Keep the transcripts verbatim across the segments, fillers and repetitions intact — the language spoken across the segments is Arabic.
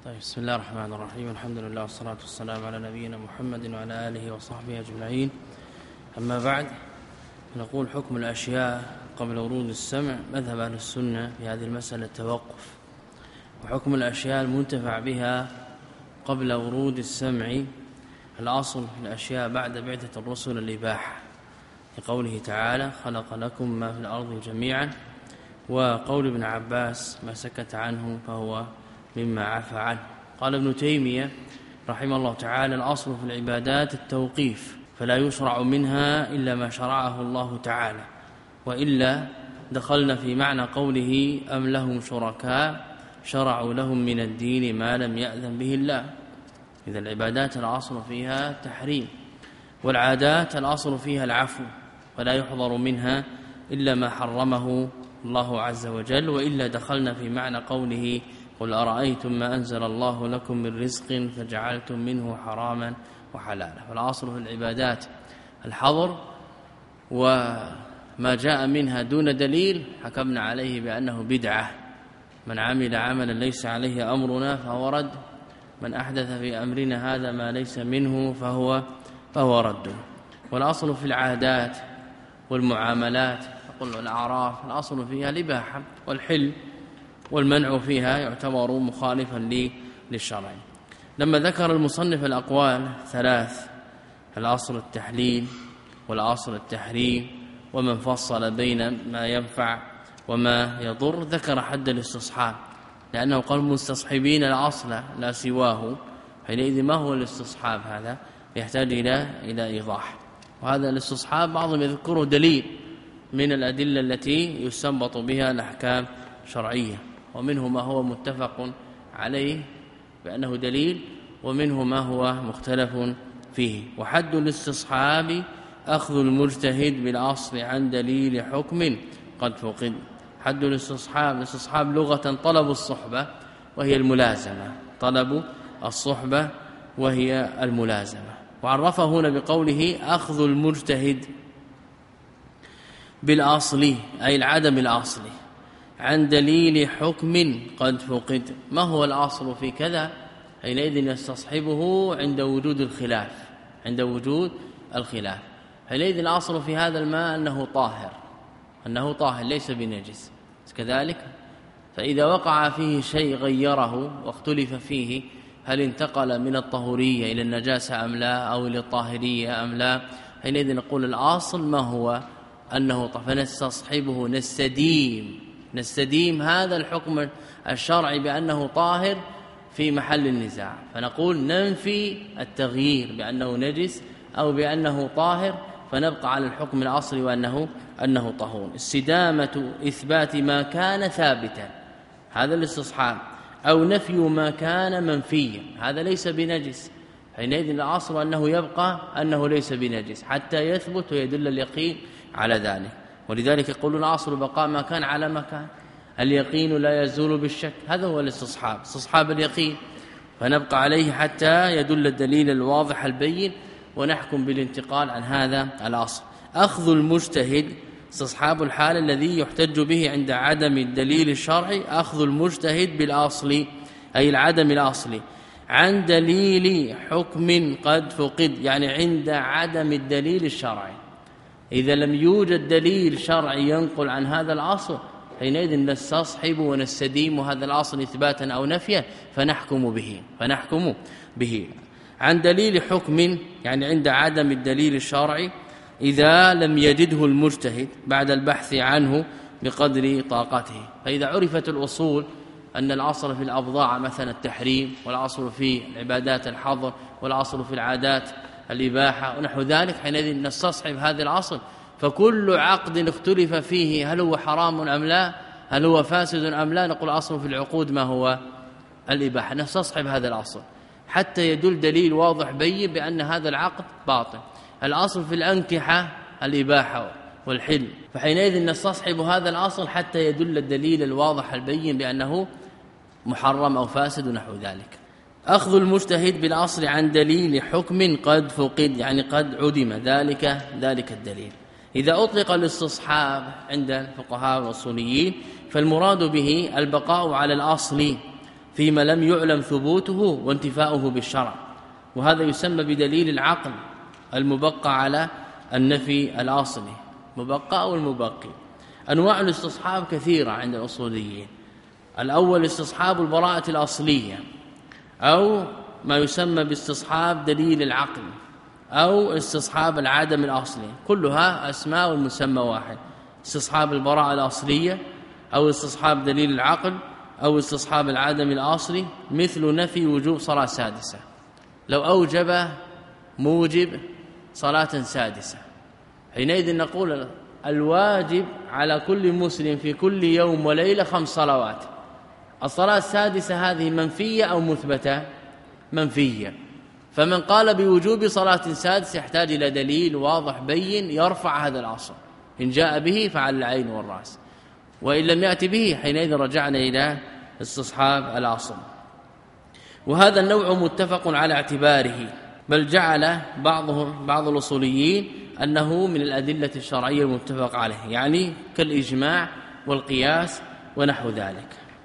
طيب، بسم الله الرحمن الرحيم. الحمد لله والصلاة والسلام على نبينا محمد وعلى آله وصحبه أجمعين. أما بعد، نقول حكم الأشياء قبل ورود السمع. مذهب أهل السنة في هذه المسألة التوقف، وحكم الأشياء المنتفع بها قبل ورود السمع الأصل في الأشياء بعد بعثة الرسل الإباحة، لقوله تعالى: خلق لكم ما في الأرض جميعا، وقول ابن عباس: ما سكت عنه فهو مما عفى عنه. قال ابن تيمية رحمه الله تعالى: الأصل في العبادات التوقيف، فلا يشرع منها إلا ما شرعه الله تعالى، وإلا دخلنا في معنى قوله: أم لهم شركاء شرعوا لهم من الدين ما لم يأذن به الله. إذا العبادات الأصل فيها تحريم، والعادات الأصل فيها العفو، فلا يحضر منها إلا ما حرمه الله عز وجل، وإلا دخلنا في معنى قوله: قل أرأيتم ما أنزل الله لكم من رزق فجعلتم منه حراما وحلالا. فالأصل في العبادات الحظر، وما جاء منها دون دليل حكمنا عليه بأنه بدعة. من عمل عملا ليس عليه أمرنا فهو رد، من أحدث في أمرنا هذا ما ليس منه فهو فهو رد. والأصل في العادات والمعاملات، تقول الأعراف، الأصل فيها الإباحة، والحل والمنع فيها يعتبر مخالفا للشرع. لما ذكر المصنف الأقوال ثلاث: الأصل التحليل، والأصل التحريم، ومن فصل بين ما ينفع وما يضر، ذكر حد الاستصحاب، لأنه قال مستصحبين الأصل لا سواه. حينئذ ما هو الاستصحاب؟ هذا يحتاج إلى إلى إيضاح. وهذا الاستصحاب بعضهم يذكره دليل من الأدلة التي يستنبط بها الأحكام الشرعية، ومنه ما هو متفق عليه بأنه دليل، ومنه ما هو مختلف فيه. وحد الاستصحاب أخذ المجتهد بالأصل عن دليل حكم قد فقد. حد الاستصحاب، الاستصحاب لغة طلب الصحبة وهي الملازمة، طلب الصحبة وهي الملازمة. وعرفه هنا بقوله: أخذ المجتهد بالأصل، أي العدم الأصلي، عن دليل حكم قد فقد. ما هو الأصل في كذا؟ حينئذ يستصحبه عند وجود الخلاف، عند وجود الخلاف. حينئذ الأصل في هذا الماء أنه طاهر، أنه طاهر ليس بنجس كذلك. فإذا وقع فيه شيء غيره واختلف فيه، هل انتقل من الطهورية إلى النجاسة أم لا، أو إلى الطاهرية أم لا، حينئذ نقول الأصل ما هو؟ أنه طاهر، فنستصحبه، نستديم نستديم هذا الحكم الشرعي بأنه طاهر في محل النزاع، فنقول ننفي التغيير بأنه نجس أو بأنه طاهر، فنبقى على الحكم الأصلي وأنه أنه طهور. استدامة إثبات ما كان ثابتا، هذا الاستصحاب، أو نفي ما كان منفيا، هذا ليس بنجس. حينئذ الأصل أنه يبقى أنه ليس بنجس حتى يثبت ويدل اليقين على ذلك. ولذلك يقولون الأصل بقاء ما كان على ما كان، اليقين لا يزول بالشك، هذا هو الاستصحاب، استصحاب اليقين، فنبقى عليه حتى يدل الدليل الواضح البين، ونحكم بالانتقال عن هذا الأصل. أخذ المجتهد استصحاب الحال الذي يحتج به عند عدم الدليل الشرعي، أخذ المجتهد بالأصل، أي العدم الأصلي، عن دليل حكم قد فقد، يعني عند عدم الدليل الشرعي. إذا لم يوجد دليل شرعي ينقل عن هذا الأصل، حينئذ نستصحب ونستديم هذا الأصل إثباتا أو نفيا، فنحكم به فنحكم به عن دليل حكم، يعني عند عدم الدليل الشرعي، إذا لم يجده المجتهد بعد البحث عنه بقدر طاقته. فإذا عرفت الأصول أن الأصل في الأبضاع مثلا التحريم، والأصل في العبادات الحظر، والأصل في العادات الإباحة ونحو ذلك، حينئذ نستصحب هذا الأصل. فكل عقد اختلف فيه هل هو حرام أم لا، هل هو فاسد أم لا، نقول أصل في العقود ما هو الإباحة، نستصحب هذا الأصل حتى يدل دليل واضح بين بأن هذا العقد باطل. الأصل في الأنكحة الإباحة والحل، فحينئذ نستصحب هذا الأصل حتى يدل الدليل الواضح البين بأنه محرم أو فاسد ونحو ذلك. أخذ المجتهد بالأصل عن دليل حكم قد فقد، يعني قد عدم ذلك ذلك الدليل. إذا أطلق الاستصحاب عند الفقهاء والأصوليين فالمراد به البقاء على الأصل فيما لم يعلم ثبوته وانتفاؤه بالشرع، وهذا يسمى بدليل العقل المبقى على النفي الأصلي، مبقى أو المبقي. أنواع الاستصحاب كثيرة عند الأصوليين. الأول استصحاب البراءة الأصلية، أو ما يسمى باستصحاب دليل العقل، أو استصحاب العدم الأصلي، كلها أسماء والمسمى واحد. استصحاب البراءة الأصلية، أو استصحاب دليل العقل، أو استصحاب العدم الأصلي، مثل نفي وجوب صلاة سادسة. لو أوجب موجب صلاة سادسة، حينئذ نقول الواجب على كل مسلم في كل يوم وليلة خمس صلوات. الصلاة السادسة هذه منفية أو مثبتة؟ منفية. فمن قال بوجوب صلاة سادسة يحتاج إلى دليل واضح بين يرفع هذا الأصل، إن جاء به فعلى العين والرأس، وإن لم يأتي به حينئذ رجعنا إلى استصحاب الأصل. وهذا النوع متفق على اعتباره، بل جعل بعضهم بعض الأصوليين أنه من الأدلة الشرعية المتفق عليه، يعني كالإجماع والقياس ونحو ذلك.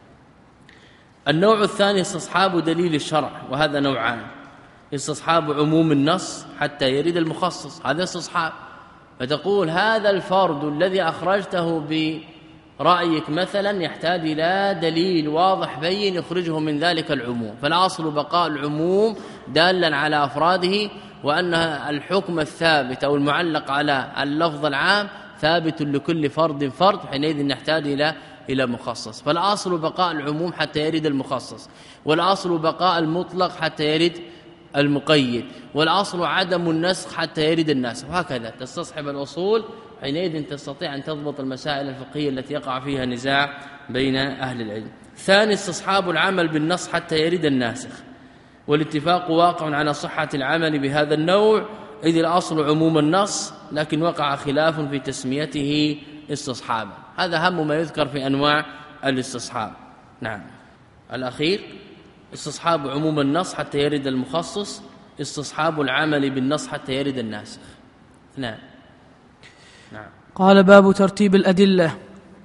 النوع الثاني استصحاب دليل الشرع، وهذا نوعان: استصحاب عموم النص حتى يرد المخصص، هذا استصحاب، فتقول هذا الفرد الذي أخرجته برأيك مثلا يحتاج إلى دليل واضح بين يخرجه من ذلك العموم، فالأصل بقاء العموم دالا على أفراده، وأن الحكم الثابت أو المعلق على اللفظ العام ثابت لكل فرد فرد، حينئذ نحتاج إلى إلى مخصص. فالأصل بقاء العموم حتى يرد المخصص، والأصل بقاء المطلق حتى يرد المقيد، والأصل عدم النسخ حتى يرد الناسخ، وهكذا تستصحب الأصول، حينئذ تستطيع أن تضبط المسائل الفقهية التي يقع فيها نزاع بين أهل العلم. ثاني استصحاب العمل بالنص حتى يرد الناسخ، والاتفاق واقع على صحة العمل بهذا النوع، إذ الأصل عموم النص، لكن وقع خلاف في تسميته استصحابا. هذا أهم ما يذكر في أنواع الاستصحاب. نعم. الأخير استصحاب عموم النص حتى يرد المخصص، استصحاب العمل بالنص حتى يرد الناسخ. نعم. نعم. قال: باب ترتيب الأدلة.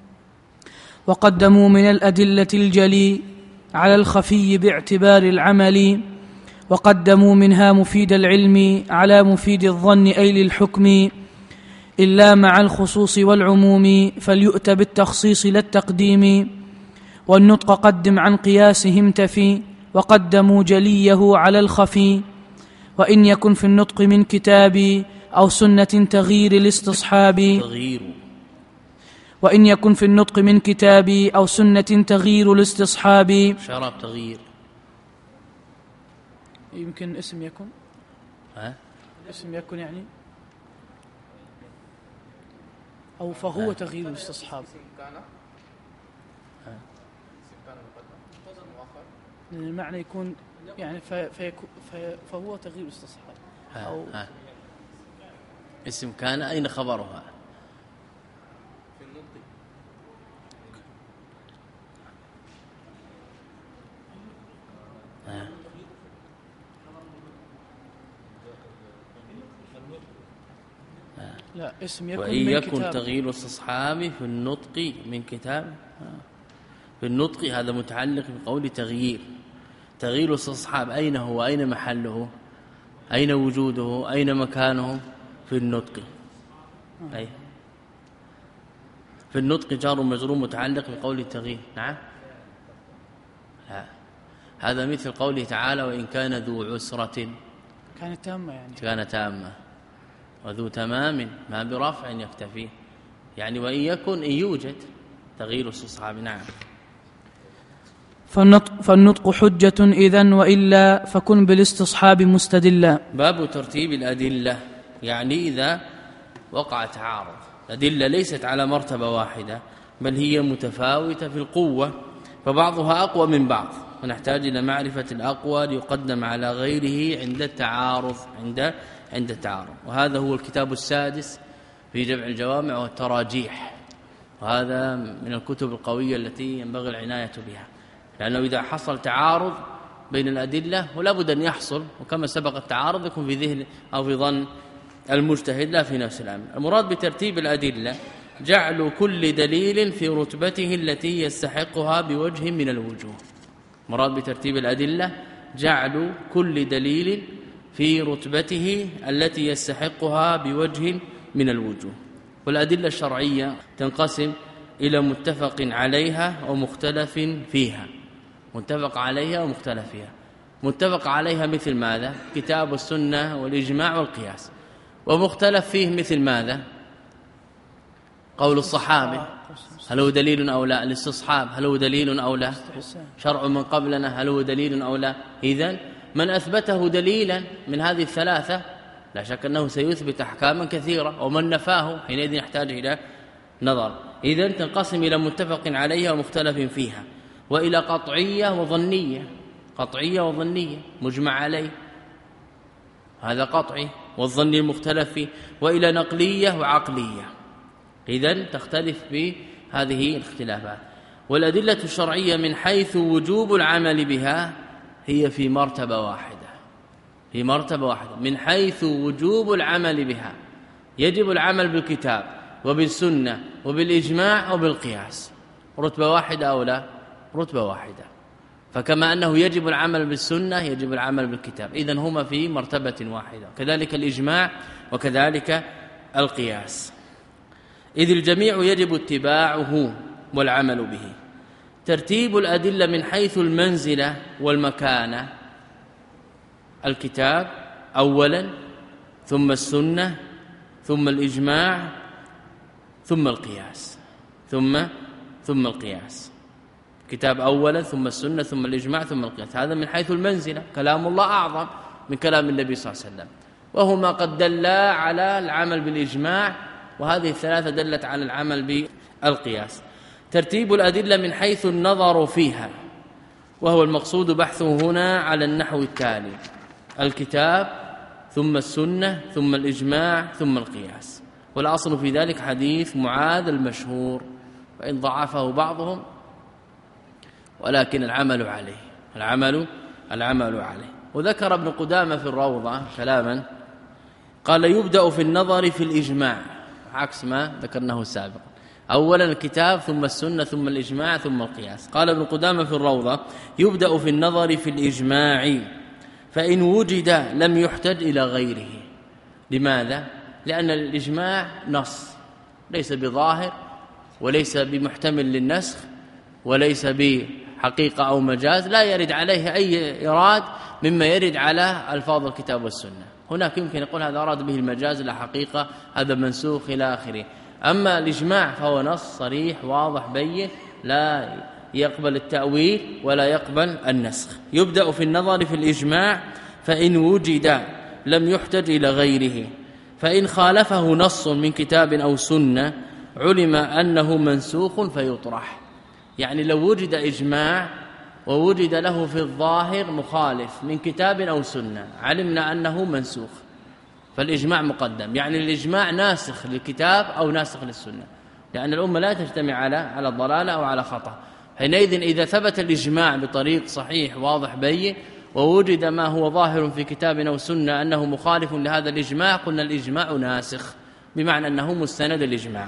وقدموا من الأدلة الجلي على الخفي باعتبار العمل، وقدموا منها مفيد العلم على مفيد الظن أي للحكم، إلا مع الخصوص والعموم فليؤت بالتخصيص لا التقديم، والنطق قدم عن قياسهم تفي، وقدموا جليه على الخفي، وإن يكن في النطق من كتاب أو سنة تغيير الاستصحاب تغيير وإن يكن في النطق من كتاب أو سنة تغيير الاستصحاب. شراب تغيير يمكن اسم يكن ها؟ اسم يكن يعني أو فهو ها. تغيير الاستصحاب، المعنى يكون يعني فهو تغيير الاستصحاب أو ها. اسم كان أين خبرها؟ في النطق. ها. لا اسم يكون وإن من يكن كتاب. تغيير الاستصحاب في النطق من كتاب، في النطق هذا متعلق بقول تغيير. تغيير الاستصحاب أين هو؟ أين محله؟ أين وجوده؟ أين مكانه؟ في النطق. أي في النطق جار ومجرور متعلق بقول التغيير. نعم. لا. هذا مثل قوله تعالى: وإن كان ذو عسرة، كانت تامة يعني كانت تامة، وذو تمام ما برفع يكتفي، يعني وإن يكن إن يوجد تغيير الاستصحاب. نعم. فالنطق, فالنطق حجة إذن، وإلا فكن بالاستصحاب مستدلا. باب ترتيب الأدلة، يعني إذا وقع تعارض، الأدلة ليست على مرتبة واحدة، بل هي متفاوتة في القوة، فبعضها أقوى من بعض، ونحتاج إلى معرفة الأقوى ليقدم على غيره عند التعارض عند عند التعارض. وهذا هو الكتاب السادس في جمع الجوامع والتراجيح، وهذا من الكتب القوية التي ينبغي العناية بها، لأنه إذا حصل تعارض بين الأدلة ولا بد أن يحصل، وكما سبق التعارض يكون في ذهن أو في ظن المجتهد لا في نفس الأمر. المراد بترتيب الأدلة جعل كل دليل في رتبته التي يستحقها بوجه من الوجوه، مراد بترتيب الأدلة جعل كل دليل في رتبته التي يستحقها بوجه من الوجوه. والأدلة الشرعية تنقسم إلى متفق عليها ومختلف فيها. متفق عليها ومختلف فيها. متفق عليها مثل ماذا؟ كتاب السنة والإجماع والقياس. ومختلف فيه مثل ماذا؟ قول الصحابة هل هو دليل أو لا؟ الاستصحاب هل هو دليل أو لا؟ شرع من قبلنا هل هو دليل أو لا؟ إذن من أثبته دليلا من هذه الثلاثة لا شك أنه سيثبت أحكاما كثيرة، ومن نفاه حينئذ يحتاج إلى نظر. إذن تنقسم إلى متفق عليها ومختلف فيها، وإلى قطعية وظنية. قطعية وظنية مجمع عليه هذا قطعي، والظني المختلف فيه، وإلى نقلية وعقلية. إذن تختلف بهذه الاختلافات. والأدلة الشرعية من حيث وجوب العمل بها هي في مرتبة واحدة، في مرتبة واحدة من حيث وجوب العمل بها. يجب العمل بالكتاب وبالسنة وبالإجماع وبالقياس. رتبة واحدة أو لا؟ رتبة واحدة. فكما أنه يجب العمل بالسنة يجب العمل بالكتاب، إذن هما في مرتبة واحدة، كذلك الإجماع وكذلك القياس، إذ الجميع يجب اتباعه والعمل به. ترتيب الأدلة من حيث المنزلة والمكانة: الكتاب أولا، ثم السنة، ثم الإجماع، ثم القياس. ثم ثم القياس. كتاب أولا، ثم السنة، ثم الإجماع، ثم القياس. هذا من حيث المنزلة. كلام الله أعظم من كلام النبي صلى الله عليه وسلم، وهما قد دلا على العمل بالإجماع، وهذه الثلاثة دلت على العمل بالقياس. ترتيب الأدلة من حيث النظر فيها، وهو المقصود بحثه هنا على النحو التالي: الكتاب، ثم السنة، ثم الإجماع، ثم القياس. والأصل في ذلك حديث معاذ المشهور، وإن ضعفه بعضهم، ولكن العمل عليه العمل العمل عليه. وذكر ابن قدامة في الروضة كلاما قال: يبدأ في النظر في الإجماع، عكس ما ذكرناه سابقا. أولا الكتاب، ثم السنة، ثم الإجماع، ثم القياس. قال ابن قدامة في الروضة: يبدأ في النظر في الإجماع، فإن وجد لم يحتج إلى غيره. لماذا؟ لأن الإجماع نص ليس بظاهر، وليس بمحتمل للنسخ، وليس بحقيقة أو مجاز، لا يرد عليه أي إراد مما يرد على ألفاظ الكتاب والسنة. هناك يمكن يقول هذا أراد به المجاز، لا حقيقة، هذا منسوخ إلى آخره. أما الإجماع فهو نص صريح واضح بين، لا يقبل التأويل ولا يقبل النسخ. يبدأ في النظر في الإجماع، فإن وجد لم يحتج إلى غيره، فإن خالفه نص من كتاب أو سنة علم أنه منسوخ فيطرح. يعني لو وجد إجماع ووجد له في الظاهر مخالف من كتاب أو سنة علمنا أنه منسوخ، فالإجماع مقدم. يعني الإجماع ناسخ للكتاب أو ناسخ للسنة، لأن الأمة لا تجتمع على على الضلالة أو على خطأ. حينئذ إذا ثبت الإجماع بطريق صحيح واضح بين، ووجد ما هو ظاهر في كتاب أو سنة أنه مخالف لهذا الإجماع، قلنا الإجماع ناسخ، بمعنى أنه مستند الإجماع.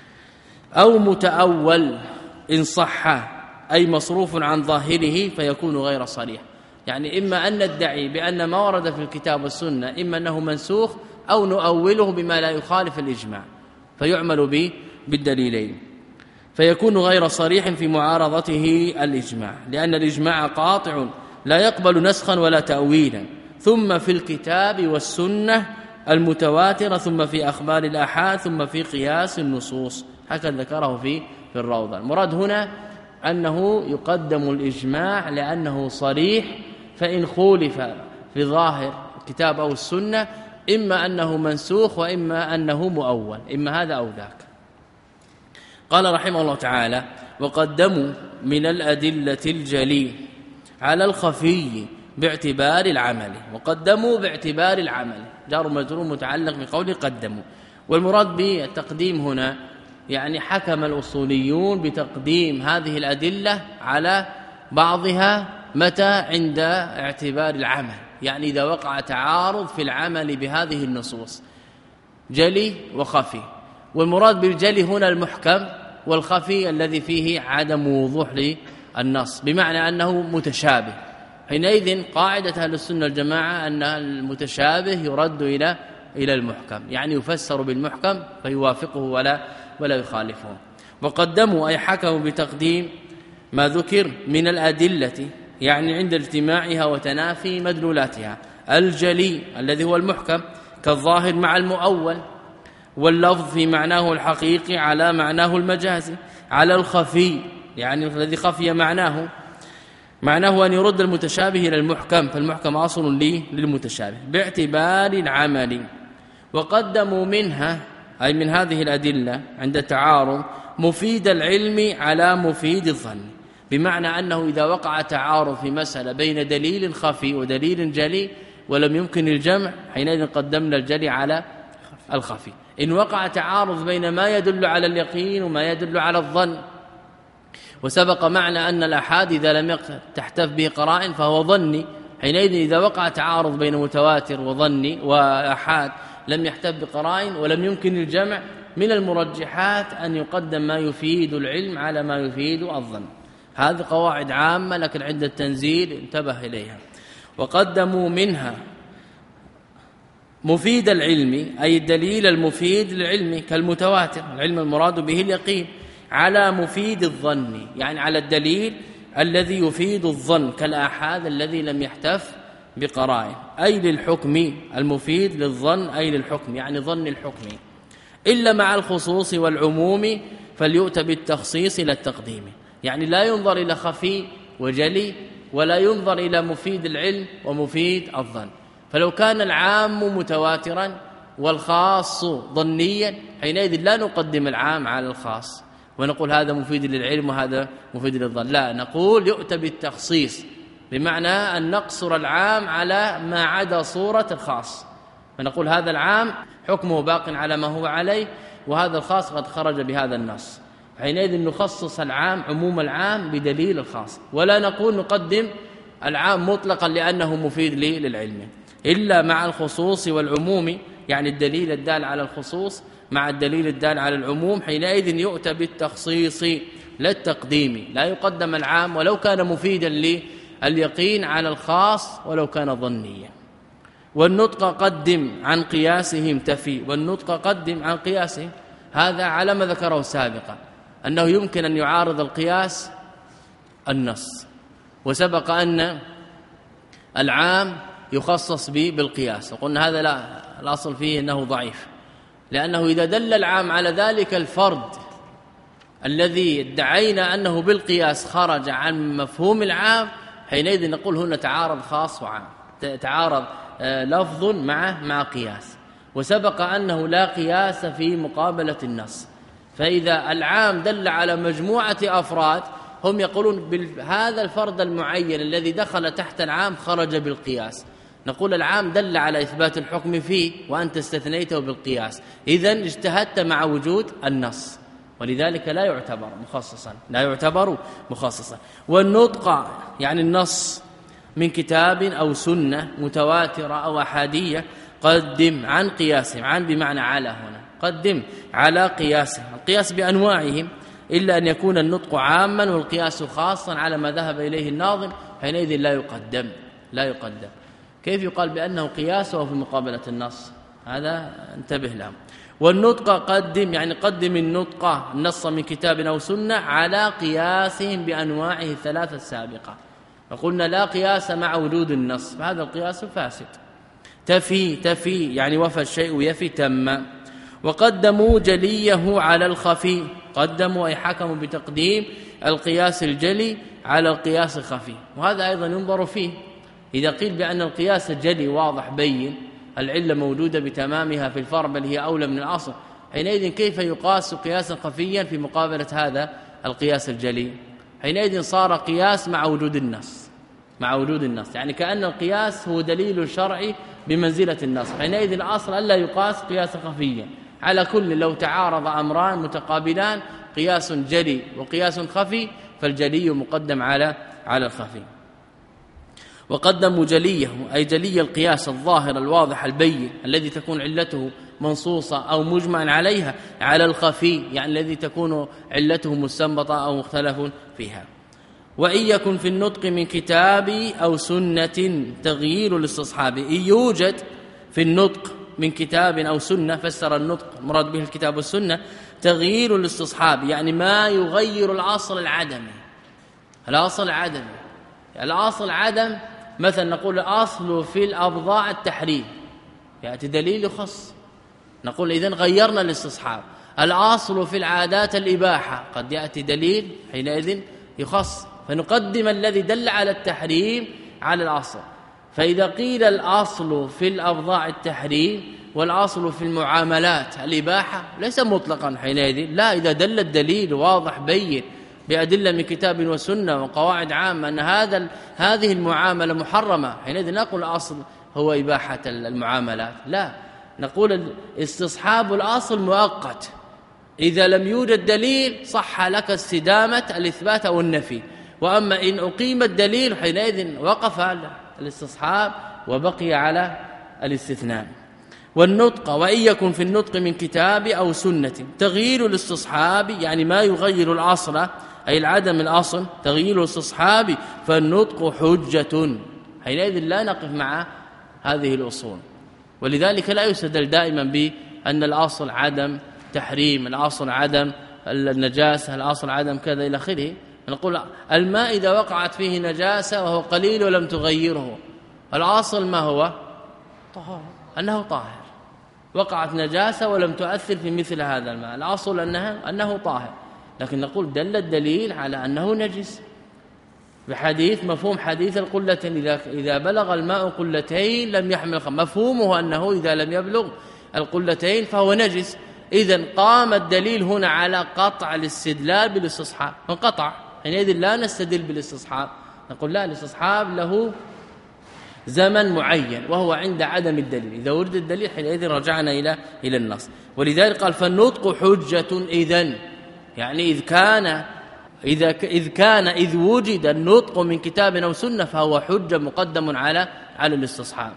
أو متأول إن صح، أي مصروف عن ظاهره، فيكون غير صريح. يعني إما أن ندعي بأن ما ورد في الكتاب والسنة إما أنه منسوخ، أو نؤوله بما لا يخالف الإجماع، فيعمل به بالدليلين، فيكون غير صريح في معارضته الإجماع، لأن الإجماع قاطع لا يقبل نسخا ولا تأويلا. ثم في الكتاب والسنة المتواترة، ثم في أخبار الآحاد، ثم في قياس النصوص. هكذا ذكره في في الروضة. المراد هنا أنه يقدم الإجماع لأنه صريح، فإن خولف في ظاهر الكتاب أو السنة إما أنه منسوخ وإما أنه مؤول، إما هذا أو ذاك. قال رحمه الله تعالى: وقدموا من الأدلة الجلي على الخفي باعتبار العمل. وقدموا باعتبار العمل، جار مجرور متعلق بقول قدموا. والمراد بالتقديم هنا يعني حكم الأصوليون بتقديم هذه الأدلة على بعضها متى؟ عند اعتبار العمل، يعني إذا وقع تعارض في العمل بهذه النصوص، جلي وخفي. والمراد بالجلي هنا المحكم، والخفي الذي فيه عدم وضوح النص، بمعنى أنه متشابه. حينئذ قاعدة أهل السنة الجماعة أن المتشابه يرد إلى إلى المحكم، يعني يفسر بالمحكم فيوافقه ولا ولا يخالفه. وقدموا أي حكموا بتقديم ما ذكر من الأدلة، يعني عند اجتماعها وتنافي مدلولاتها، الجلي الذي هو المحكم كالظاهر مع المؤول، واللفظ في معناه الحقيقي على معناه المجازي، على الخفي يعني الذي خفي معناه معناه أن يرد المتشابه إلى المحكم، فالمحكم أصل لي للمتشابه باعتبار العمل. وقدموا منها أي من هذه الأدلة عند التعارض مفيد العلم على مفيد الظن، بمعنى أنه إذا وقع تعارض في مسألة بين دليل خفي ودليل جلي ولم يمكن الجمع، حينئذ قدمنا الجلي على الخفي. إن وقع تعارض بين ما يدل على اليقين وما يدل على الظن، وسبق معنا أن الأحاد إذا لم تحتف به قرائن فهو ظني، حينئذ إذا وقع تعارض بين متواتر وظني وأحاد لم يحتف بقرائن ولم يمكن الجمع، من المرجحات أن يقدم ما يفيد العلم على ما يفيد الظن. هذه قواعد عامة، لكن عند التنزيل انتبه إليها. وقدموا منها مفيد العلم أي الدليل المفيد للعلم كالمتواتر، العلم المراد به اليقين، على مفيد الظن يعني على الدليل الذي يفيد الظن كالآحاد الذي لم يحتف بقرائن، أي للحكم المفيد للظن أي للحكم يعني ظن الحكم، إلا مع الخصوص والعموم فليؤتى بالتخصيص إلى التقديم، يعني لا ينظر إلى خفي وجلي ولا ينظر إلى مفيد العلم ومفيد الظن. فلو كان العام متواترا والخاص ظنيا حينئذ لا نقدم العام على الخاص ونقول هذا مفيد للعلم وهذا مفيد للظن، لا، نقول يؤتى بالتخصيص، بمعنى أن نقصر العام على ما عدا صورة الخاص، فنقول هذا العام حكمه باق على ما هو عليه وهذا الخاص قد خرج بهذا النص، حينئذ نخصص العام عموم العام بدليل الخاص، ولا نقول نقدم العام مطلقا لأنه مفيد لي للعلم، إلا مع الخصوص والعموم يعني الدليل الدال على الخصوص مع الدليل الدال على العموم، حينئذ يؤتى بالتخصيص لا التقديم، لا يقدم العام ولو كان مفيدا لليقين على الخاص ولو كان ظنيا. والنطق قدم عن قياسهم تفي، والنطق قدم عن قياسهم، هذا على ما ذكره سابقا أنه يمكن أن يعارض القياس النص، وسبق أن العام يخصص به بالقياس، وقلنا هذا لا الأصل فيه أنه ضعيف، لأنه إذا دل العام على ذلك الفرد الذي ادعينا أنه بالقياس خرج عن مفهوم العام، حينئذ نقول هنا تعارض خاص وعام، تعارض لفظ مع مع قياس، وسبق أنه لا قياس في مقابلة النص. فإذا العام دل على مجموعة أفراد هم يقولون بهذا الفرد المعين الذي دخل تحت العام خرج بالقياس، نقول العام دل على إثبات الحكم فيه وأنت استثنيته بالقياس، إذن اجتهدت مع وجود النص، ولذلك لا يعتبر مخصصا لا يعتبر مخصصا. والنطق يعني النص من كتاب أو سنة متواترة أو أحادية قدم عن قياسهم، عن بمعنى على، هنا قدم على قياسهم، القياس بأنواعهم، إلا أن يكون النطق عاما والقياس خاصا على ما ذهب إليه الناظم، حينئذ لا يقدم لا يقدم. كيف يقال بأنه قياس وهو في مقابلة النص؟ هذا انتبه له. والنطق قدم يعني قدم النطق النص من كتاب أو سنة على قياسهم بأنواعه الثلاثة السابقة، فقلنا لا قياس مع وجود النص، فهذا القياس فاسد. تفي تفي يعني وفى الشيء يفي تم. وقدموا جليه على الخفي، قدموا أي حكموا بتقديم القياس الجلي على القياس الخفي، وهذا أيضا ينظر فيه. إذا قيل بأن القياس الجلي واضح بين العلة موجودة بتمامها في الفرع بل هي أولى من الأصل، حينئذ كيف يقاس قياسا خفيا في مقابلة هذا القياس الجلي؟ حينئذ صار قياس مع وجود النص مع وجود النص يعني كأن القياس هو دليل شرعي بمنزلة النص، حينئذ الأصل ألا يقاس قياسا خفيا. على كل لو تعارض أمران متقابلان قياس جلي وقياس خفي فالجلي مقدم على على الخفي. وقدموا جليه أي جلي القياس الظاهر الواضح البين الذي تكون علته منصوصة أو مجمع عليها على الخفي يعني الذي تكون علته مستنبطة أو مختلف فيها. وإن يكن في النطق من كتاب أو سنة تغيير الاستصحاب. إن يوجد في النطق من كتاب أو سنة، فسر النطق مراد به الكتاب والسنة، تغيير الاستصحاب يعني ما يغير الأصل العدمي. الأصل عدم، الأصل عدم، مثلا نقول الأصل في الأبضاع التحريم، يأتي دليل يخص، نقول إذن غيرنا الاستصحاب. الأصل في العادات الإباحة، قد يأتي دليل حينئذ يخص، فنقدم الذي دل على التحريم على الأصل. فإذا قيل الأصل في الأبضاع التحريم والأصل في المعاملات الإباحة ليس مطلقا حينئذ، لا، إذا دل الدليل واضح بين بأدلة من كتاب وسنة وقواعد عامة أن هذا هذه المعاملة محرمة، حينئذ نقول الأصل هو إباحة المعاملات، لا، نقول استصحاب الأصل مؤقت، إذا لم يوجد دليل صح لك استدامة الإثبات أو النفي، وأما إن أقيم الدليل حينئذ وقف الاستصحاب وبقي على الاستثناء. والنطق وإن يكن في النطق من كتاب أو سنة تغيير الاستصحاب يعني ما يغير الأصل أي العدم الأصل تغيير الاستصحاب، فالنطق حجة، حينئذ لا نقف مع هذه الأصول. ولذلك لا يستدل دائما بأن الأصل عدم تحريم، الأصل عدم النجاسة، الأصل عدم كذا إلى آخره. نقول الماء إذا وقعت فيه نجاسة وهو قليل ولم تغيره، الأصل ما هو؟ طهارة، أنه طاهر. وقعت نجاسة ولم تؤثر في مثل هذا الماء، الأصل أنها أنه طاهر، لكن نقول دل الدليل على أنه نجس بحديث مفهوم حديث القلتين، إذا إذا بلغ الماء قلتين لم يحمل خمر، مفهومه أنه إذا لم يبلغ القلتين فهو نجس. إذن قام الدليل هنا على قطع الاستدلال بالاستصحاب، انقطع، حينئذ لا نستدل بالاستصحاب، نقول لا، الاستصحاب له زمن معين وهو عند عدم الدليل، إذا ورد الدليل حينئذ رجعنا إلى إلى النص. ولذلك قال فالنطق حجة، إذن يعني إذ كان إذا إذ كان إذ وجد النطق من كتاب أو سنة فهو حجة مقدم على على الاستصحاب.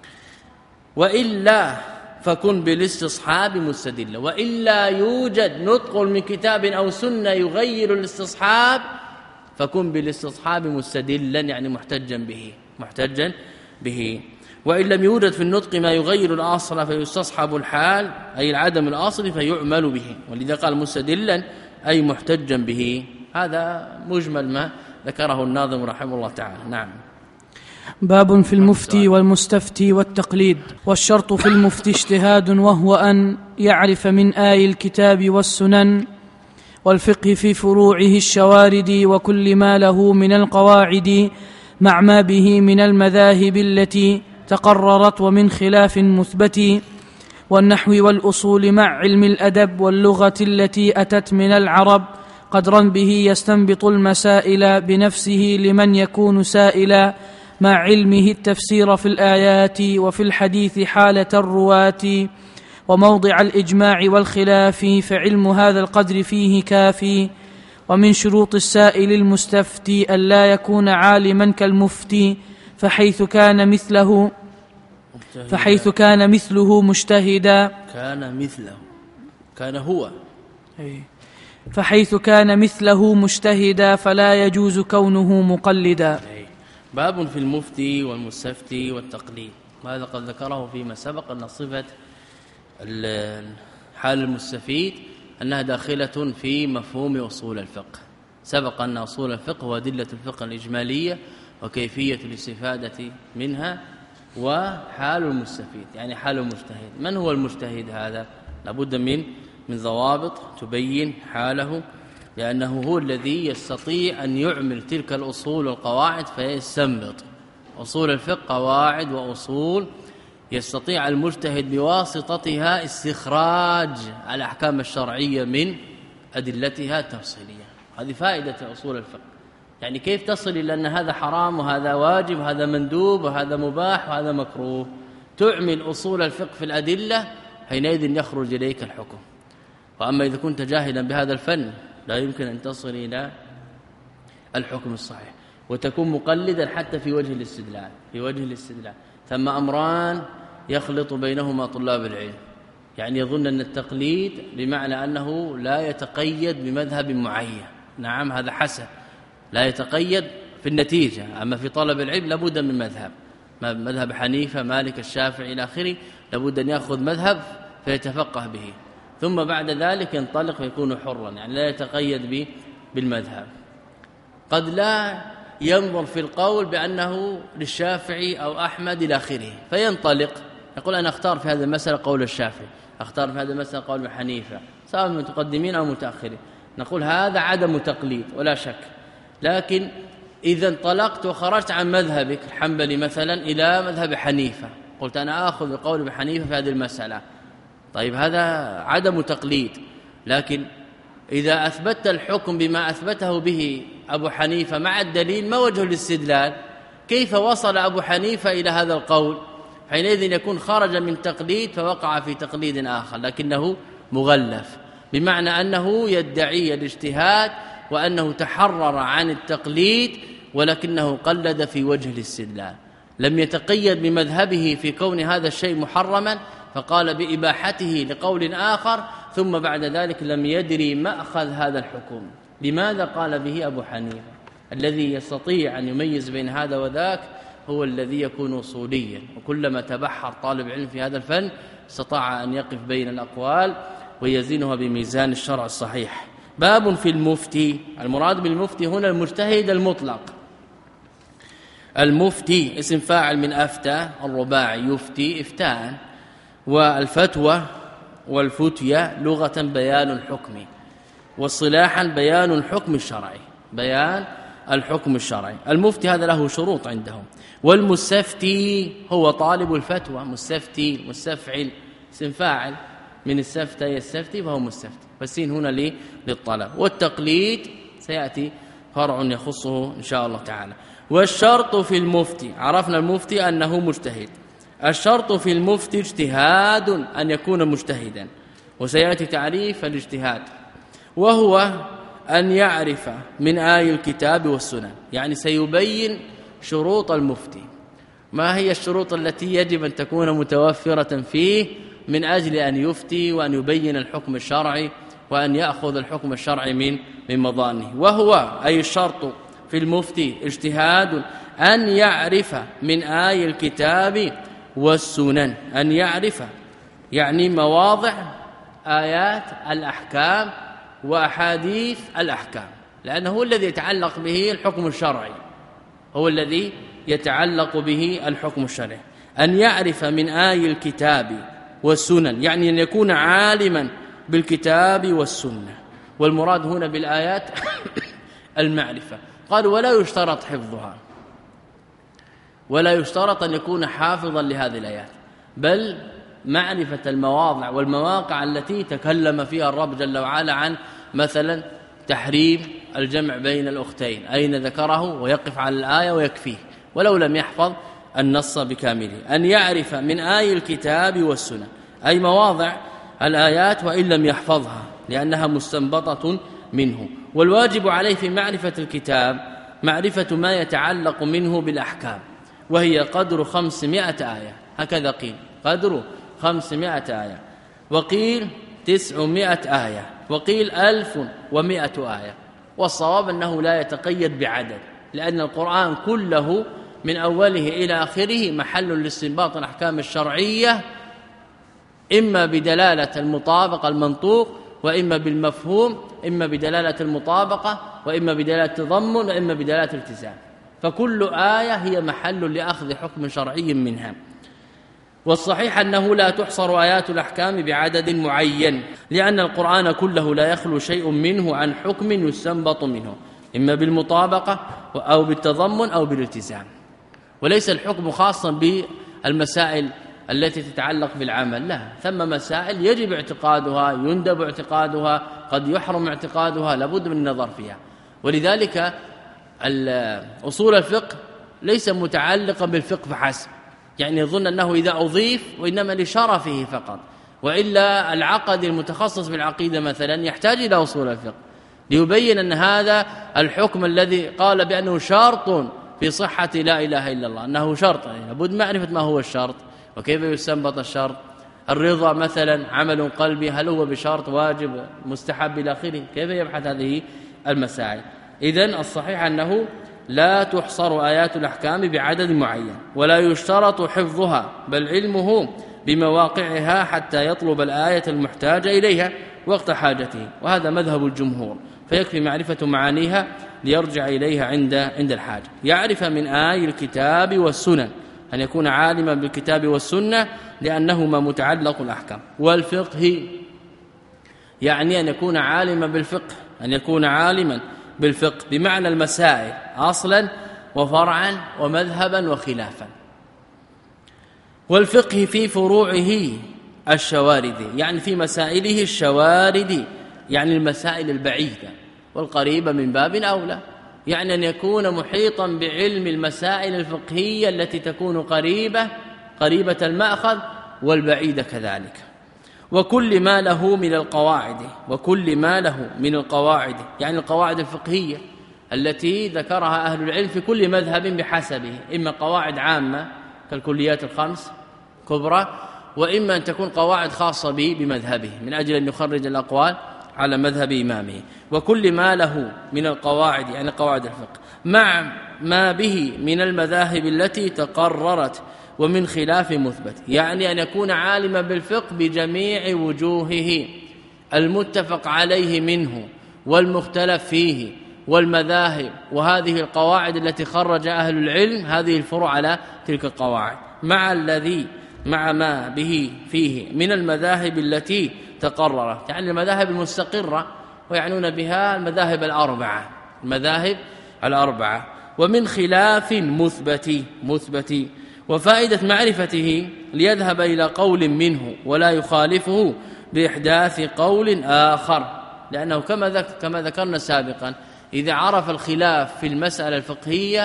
وإلا فكن بالاستصحاب مستدلا، وإلا يوجد نطق من كتاب أو سنة يغير الاستصحاب فكن بالاستصحاب مستدلا يعني محتجا به محتجا به. وإن لم يوجد في النطق ما يغير الأصل فيستصحب الحال أي العدم الأصل فيعمل به، ولذا قال مستدلا أي محتجا به. هذا مجمل ما ذكره الناظم رحمه الله تعالى. نعم. باب في المفتي والمستفتي والتقليد. والشرط في المفتي اجتهاد، وهو أن يعرف من آي الكتاب والسنن والفقه في فروعه الشوارد وكل ما له من القواعد، مع ما به من المذاهب التي تقررت ومن خلاف مثبت، والنحو والأصول مع علم الأدب واللغة التي أتت من العرب، قدرا به يستنبط المسائل بنفسه لمن يكون سائلا، مع علمه التفسير في الآيات وفي الحديث حالة الرواة وموضع الإجماع والخلاف، فعلم هذا القدر فيه كافي. ومن شروط السائل المستفتي ألا يكون عالما كالمفتي، فحيث كان مثله فحيث كان مثله مجتهدا كان مثله كان هو فحيث كان مثله مجتهدا فلا يجوز كونه مقلدا. باب في المفتي والمستفتي والتقليد. هذا قد ذكره فيما سبق أن صفة حال المستفيد أنها داخلة في مفهوم أصول الفقه. سبق أن أصول الفقه وأدلة الفقه الإجمالية وكيفية الاستفادة منها، وحال المستفيد يعني حال المجتهد. من هو المجتهد؟ هذا لابد من من ضوابط تبين حاله، لأنه هو الذي يستطيع أن يعمل تلك الأصول والقواعد فيستنبط. أصول الفقه قواعد وأصول يستطيع المجتهد بواسطتها استخراج الأحكام الشرعية من أدلتها التفصيلية. هذه فائدة أصول الفقه، يعني كيف تصل إلى أن هذا حرام وهذا واجب وهذا مندوب وهذا مباح وهذا مكروه. تعمل أصول الفقه في الأدلة حينئذ يخرج إليك الحكم. وأما إذا كنت جاهلا بهذا الفن لا يمكن أن تصل إلى الحكم الصحيح، وتكون مقلدا حتى في وجه الاستدلال في وجه الاستدلال ثم أمران يخلط بينهما طلاب العلم، يعني يظن أن التقليد بمعنى أنه لا يتقيد بمذهب معين. نعم هذا حسن، لا يتقيد في النتيجة. أما في طلب العلم لابد من مذهب، مذهب حنيفة مالك الشافعي إلى آخره، لابد أن يأخذ مذهب فيتفقه به، ثم بعد ذلك ينطلق ويكون حرا، يعني لا يتقيد به بالمذهب. قد لا ينظر في القول بأنه للشافعي أو أحمد إلى آخره فينطلق يقول أنا أختار في هذه المسألة قول الشافعي، أختار في هذه المسألة قول حنيفة، سواء متقدمين أو متأخرين. نقول هذا عدم تقليد ولا شك، لكن إذا انطلقت وخرجت عن مذهبك الحنبلي مثلا إلى مذهب حنيفة، قلت أنا آخذ بقول بحنيفة في هذه المسألة، طيب هذا عدم تقليد. لكن إذا أثبت الحكم بما أثبته به أبو حنيفة مع الدليل، ما وجه الاستدلال؟ كيف وصل أبو حنيفة إلى هذا القول؟ حينئذ يكون خرج من تقليد فوقع في تقليد آخر، لكنه مغلف، بمعنى أنه يدعي الاجتهاد وأنه تحرر عن التقليد، ولكنه قلد في وجه الاستدلال، لم يتقيد بمذهبه في كون هذا الشيء محرما فقال بإباحته لقول آخر، ثم بعد ذلك لم يدري مأخذ هذا الحكم. لماذا قال به أبو حنيفة؟ الذي يستطيع أن يميز بين هذا وذاك هو الذي يكون أصوليا، وكلما تبحر طالب علم في هذا الفن استطاع أن يقف بين الأقوال ويزينها بميزان الشرع الصحيح. باب في المفتي. المراد بالمفتي هنا المجتهد المطلق. المفتي اسم فاعل من أفتى الرباعي، يفتي إفتاء، والفتوى والفتية لغة بيان الحكم، واصطلاحا بيان الحكم الشرعي، بيان الحكم الشرعي. المفتي هذا له شروط عندهم. والمستفتي هو طالب الفتوى، مستفتي مستفعل اسم فاعل من السفتة يستفتي فهو مستفتي، فالسين هنا لي للطلب. والتقليد سيأتي فرع يخصه إن شاء الله تعالى. والشرط في المفتي، عرفنا المفتي أنه مجتهد، الشرط في المفتي اجتهاد، أن يكون مجتهدا، وسيأتي تعريف الاجتهاد، وهو أن يعرف من آي الكتاب والسنن، يعني سيبين شروط المفتي، ما هي الشروط التي يجب أن تكون متوفرة فيه من أجل أن يفتي وأن يبين الحكم الشرعي وأن يأخذ الحكم الشرعي من من مضانه. وهو أي الشرط في المفتي اجتهاد أن يعرف من آي الكتاب والسنن، أن يعرف يعني مواضع آيات الأحكام وأحاديث الأحكام، لأنه هو الذي يتعلق به الحكم الشرعي، هو الذي يتعلق به الحكم الشرعي. أن يعرف من آي الكتاب والسنن، يعني أن يكون عالما بالكتاب والسنة، والمراد هنا بالآيات المعرفة. قالوا ولا يشترط حفظها، ولا يشترط أن يكون حافظا لهذه الآيات، بل معرفة المواضع والمواقع التي تكلم فيها الرب جل وعلا عن مثلا تحريم الجمع بين الأختين، أين ذكره ويقف على الآية ويكفيه ولو لم يحفظ النص بكامله. أن يعرف من آي الكتاب والسنة أي مواضع الآيات وإن لم يحفظها لأنها مستنبطة منه. والواجب عليه في معرفة الكتاب معرفة ما يتعلق منه بالأحكام، وهي قدر خمسمائة آية، هكذا قيل قدر خمسمائة آية، وقيل تسعمائة آية، وقيل ألف ومائة آية. والصواب أنه لا يتقيد بعدد، لأن القرآن كله من أوله إلى آخره محل لاستنباط الأحكام الشرعية، إما بدلالة المطابقة المنطوق، وإما بالمفهوم، إما بدلالة المطابقة، وإما بدلالة التضمن، وإما بدلالة الالتزام، فكل آية هي محل لأخذ حكم شرعي منها. والصحيح أنه لا تحصر آيات الأحكام بعدد معين، لأن القرآن كله لا يخلو شيء منه عن حكم يستنبط منه، إما بالمطابقة أو بالتضمن أو بالالتزام. وليس الحكم خاصا بالمسائل التي تتعلق بالعمل، لا، ثم مسائل يجب اعتقادها، يندب اعتقادها، قد يحرم اعتقادها، لابد من النظر فيها. ولذلك أصول الفقه ليس متعلقا بالفقه فحسب، يعني يظن أنه إذا أضيف وإنما لشرفه فقط، وإلا العقد المتخصص بالعقيدة مثلا يحتاج إلى أصول الفقه ليبين أن هذا الحكم الذي قال بأنه شرط في صحة لا إله إلا الله، أنه شرط، يعني لابد معرفة ما هو الشرط وكيف يستنبط الشرط. الرضا مثلا عمل قلبي، هل هو بشرط واجب مستحب إلى آخره؟ كيف يبحث هذه المسائل؟ إذن الصحيح أنه لا تحصر آيات الأحكام بعدد معين ولا يشترط حفظها، بل علمه بمواقعها حتى يطلب الآية المحتاجة إليها وقت حاجته، وهذا مذهب الجمهور، فيكفي معرفة معانيها ليرجع إليها عند عند الحاجة. يعرف من آي الكتاب والسنن، أن يكون عالما بالكتاب والسنة لأنهما متعلق الأحكام. والفقه يعني أن يكون عالما بالفقه، أن يكون عالما بالفقه بمعنى المسائل أصلا وفرعا ومذهبا وخلافا. والفقه في فروعه الشوارد، يعني في مسائله الشوارد، يعني المسائل البعيدة والقريبة من باب أولى، يعني أن يكون محيطا بعلم المسائل الفقهية التي تكون قريبة قريبة المأخذ والبعيدة كذلك. وكل ما له من القواعد، وكل ما له من القواعد يعني القواعد الفقهية التي ذكرها أهل العلم في كل مذهب بحسبه، إما قواعد عامة كالكليات الخمس كبرى، وإما أن تكون قواعد خاصة به بمذهبه من أجل أن يخرج الأقوال على مذهب إمامه. وكل ما له من القواعد يعني قواعد الفقه مع ما به من المذاهب التي تقررت ومن خلاف مثبت، يعني أن يكون عالما بالفقه بجميع وجوهه المتفق عليه منه والمختلف فيه والمذاهب، وهذه القواعد التي خرج أهل العلم هذه الفروع على تلك القواعد، مع الذي مع ما به فيه من المذاهب التي تقررت، يعني المذاهب المستقرة، ويعنون بها المذاهب الأربعة المذاهب الأربعة ومن خلاف مثبت مثبت. وفائدة معرفته ليذهب إلى قول منه ولا يخالفه بإحداث قول آخر، لأنه كما ذكر كما ذكرنا سابقا إذا عرف الخلاف في المسألة الفقهية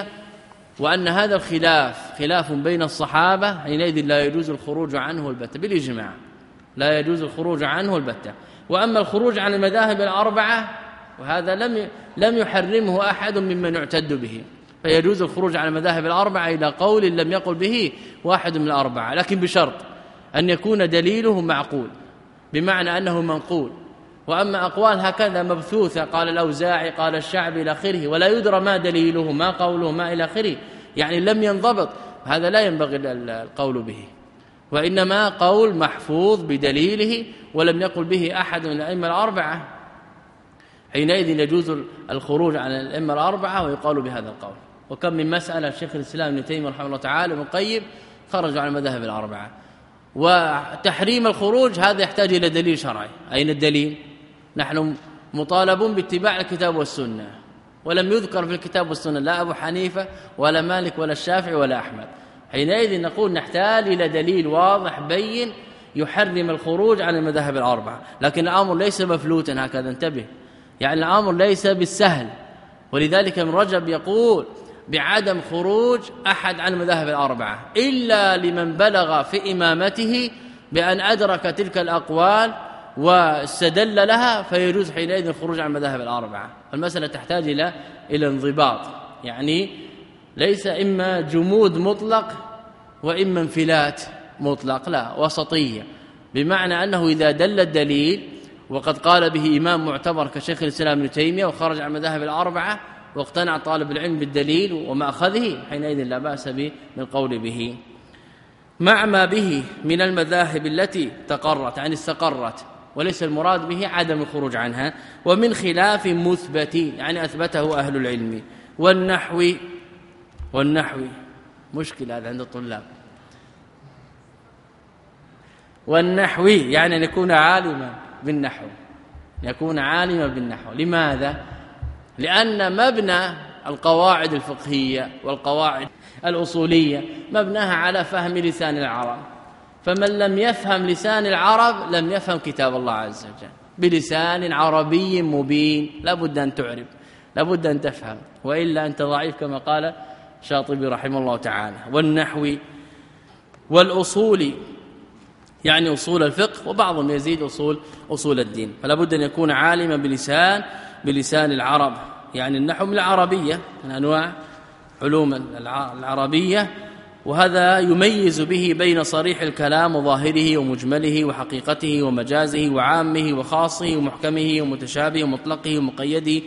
وأن هذا الخلاف خلاف بين الصحابة حينئذ لا يجوز الخروج عنه البتة بالإجماع، لا يجوز الخروج عنه البتة. وأما الخروج عن المذاهب الأربعة وهذا لم لم يحرمه أحد ممن يعتد به، فيجوز الخروج عن المذاهب الأربعة إلى قول لم يقل به واحد من الأربعة، لكن بشرط أن يكون دليله معقول بمعنى أنه منقول. وأما أقوال هكذا مبثوثة قال الأوزاعي قال الشعبي إلى آخره ولا يدرى ما دليله ما قوله ما إلى آخره، يعني لم ينضبط، هذا لا ينبغي القول به، وإنما قول محفوظ بدليله ولم يقل به أحد من الأئمة الأربعة، حينئذ يجوز الخروج عن الأئمة الأربعة ويقال بهذا القول. وكم من مسألة شيخ الإسلام ابن تيمية رحمه الله تعالى مقيم خرج عن المذاهب الأربعة. وتحريم الخروج هذا يحتاج إلى دليل شرعي. أين الدليل؟ نحن مطالبون باتباع الكتاب والسنة، ولم يذكر في الكتاب والسنة لا أبو حنيفة ولا مالك ولا الشافعي ولا أحمد، حينئذ نقول نحتاج إلى دليل واضح بين يحرم الخروج عن المذاهب الأربعة. لكن الأمر ليس مفلوتا هكذا، انتبه، يعني الأمر ليس بالسهل، ولذلك ابن رجب يقول بعدم خروج أحد عن المذاهب الأربعة إلا لمن بلغ في إمامته بأن أدرك تلك الأقوال واستدل لها، فيجوز حينئذ الخروج عن المذاهب الأربعة. المسألة تحتاج إلى إلى انضباط، يعني ليس إما جمود مطلق وإما انفلات مطلق، لا، وسطية، بمعنى أنه إذا دل الدليل وقد قال به إمام معتبر كشيخ الإسلام ابن تيمية وخرج عن المذاهب الأربعة واقتنع طالب العلم بالدليل ومأخذه، حينئذ لا بأس به بالقول به، مع ما به من المذاهب التي تقرت يعني استقرت، وليس المراد به عدم الخروج عنها. ومن خلاف مثبت يعني أثبته أهل العلم. والنحو والنحو مشكلة هذا عند الطلاب. والنحو يعني أن يكون عالما بالنحو، يكون عالما بالنحو. لماذا؟ لأن مبنى القواعد الفقهية والقواعد الأصولية مبناها على فهم لسان العرب، فمن لم يفهم لسان العرب لم يفهم كتاب الله عز وجل بلسان عربي مبين، لابد أن تعرف، لابد أن تفهم، وإلا أنت ضعيف كما قال شاطبي رحمه الله تعالى. والنحو والأصول يعني أصول الفقه، وبعضهم يزيد أصول أصول الدين، فلا بد أن يكون عالما بلسان بلسان العرب، يعني النحو من العربية من أنواع علوم العربية، وهذا يميز به بين صريح الكلام وظاهره ومجمله وحقيقته ومجازه وعامه وخاصه ومحكمه ومتشابه ومطلقه ومقيده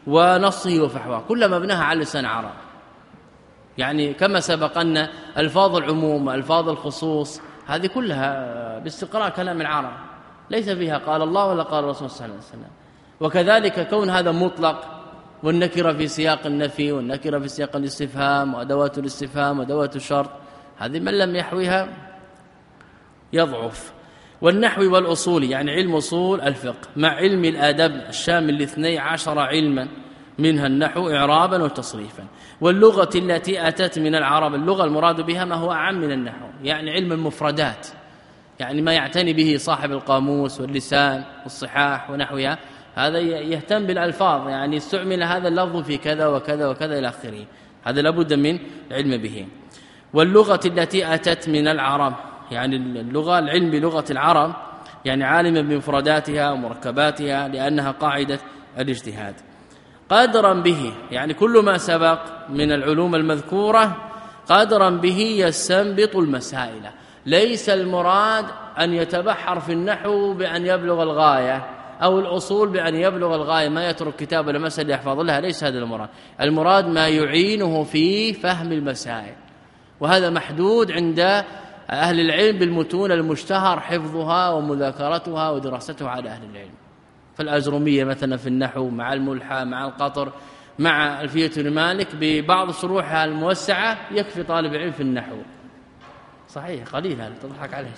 ونصه وفحواه كلما مبناها على لسان عرب. يعني كما سبق أن ألفاظ العموم ألفاظ الخصوص هذه كلها باستقراء كلام العرب ليس فيها قال الله ولا قال الرسول صلى الله عليه وسلم. وكذلك كون هذا مطلق والنكرة في سياق النفي والنكرة في سياق الاستفهام وأدوات الاستفهام وأدوات الشرط هذه من لم يحويها يضعف. والنحو والأصول يعني علم أصول الفقه مع علم الآداب الشامل لاثني عشر علما منها النحو إعرابا وتصريفا. واللغة التي أتت من العرب اللغة المراد بها ما هو أعم من النحو يعني علم المفردات يعني ما يعتني به صاحب القاموس واللسان والصحاح ونحوها هذا يهتم بالألفاظ يعني استعمل هذا اللفظ في كذا وكذا وكذا إلى آخره هذا لابد من العلم به. واللغة التي أتت من العرب يعني اللغة العلم بلغة العرب يعني عالما بمفرداتها ومركباتها لأنها قاعدة الاجتهاد. قدرا به يعني كل ما سبق من العلوم المذكورة قدرا به يستنبط المسائل. ليس المراد أن يتبحر في النحو بأن يبلغ الغاية أو الأصول بأن يبلغ الغاية ما يترك كتاب ولا مسألة يحفظ لها ليس هذا المراد. المراد ما يعينه في فهم المسائل وهذا محدود عند أهل العلم بالمتون المشتهر حفظها ومذاكرتها ودراستها على أهل العلم. فالأجرمية مثلا في النحو مع الملحى مع القطر مع ألفية المالك ببعض شروحها الموسعة يكفي طالب علم في النحو. صحيح قليل هذا تضحك عليه.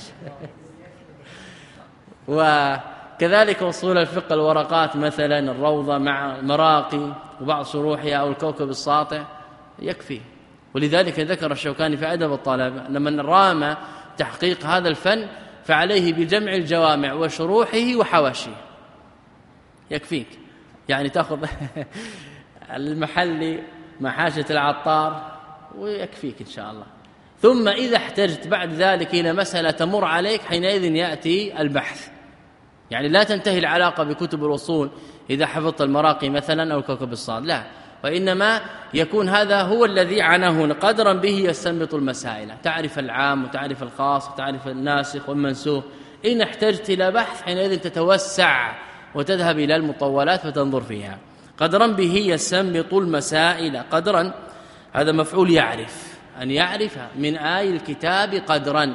وكذلك أصول الفقه الورقات مثلا الروضة مع المراقي وبعض شروحها أو الكوكب الساطع يكفي. ولذلك ذكر الشوكاني في أدب الطلبة أن من رام تحقيق هذا الفن فعليه بجمع الجوامع وشروحه وحواشيه يكفيك. يعني تأخذ المحلي محاشة العطار ويكفيك إن شاء الله. ثم إذا احتجت بعد ذلك إلى مسألة تمر عليك حينئذ يأتي البحث. يعني لا تنتهي العلاقة بكتب الأصول إذا حفظت المراقي مثلا أو كوكب الصاد لا وإنما يكون هذا هو الذي عناه قدرا به يستنبط المسائل تعرف العام وتعرف الخاص وتعرف الناسخ والمنسوخ. إن احتجت إلى بحث حينئذ تتوسع وتذهب إلى المطولات فتنظر فيها. قدرا به يستنبط المسائل قدرا هذا مفعول يعرف أن يعرف من آي الكتاب قدرا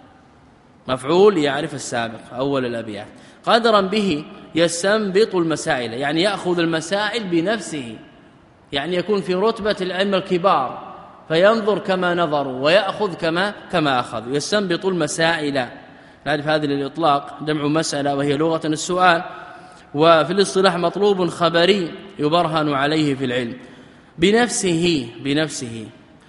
مفعول يعرف السابق أول الأبيات. قدرا به يستنبط المسائل يعني يأخذ المسائل بنفسه يعني يكون في رتبة العلم الكبار فينظر كما نظروا ويأخذ كما كما أخذوا. يستنبط المسائل نعرف هذا الإطلاق جمع مسألة وهي لغة السؤال وفي الاصطلاح مطلوب خبري يبرهن عليه في العلم بنفسه بنفسه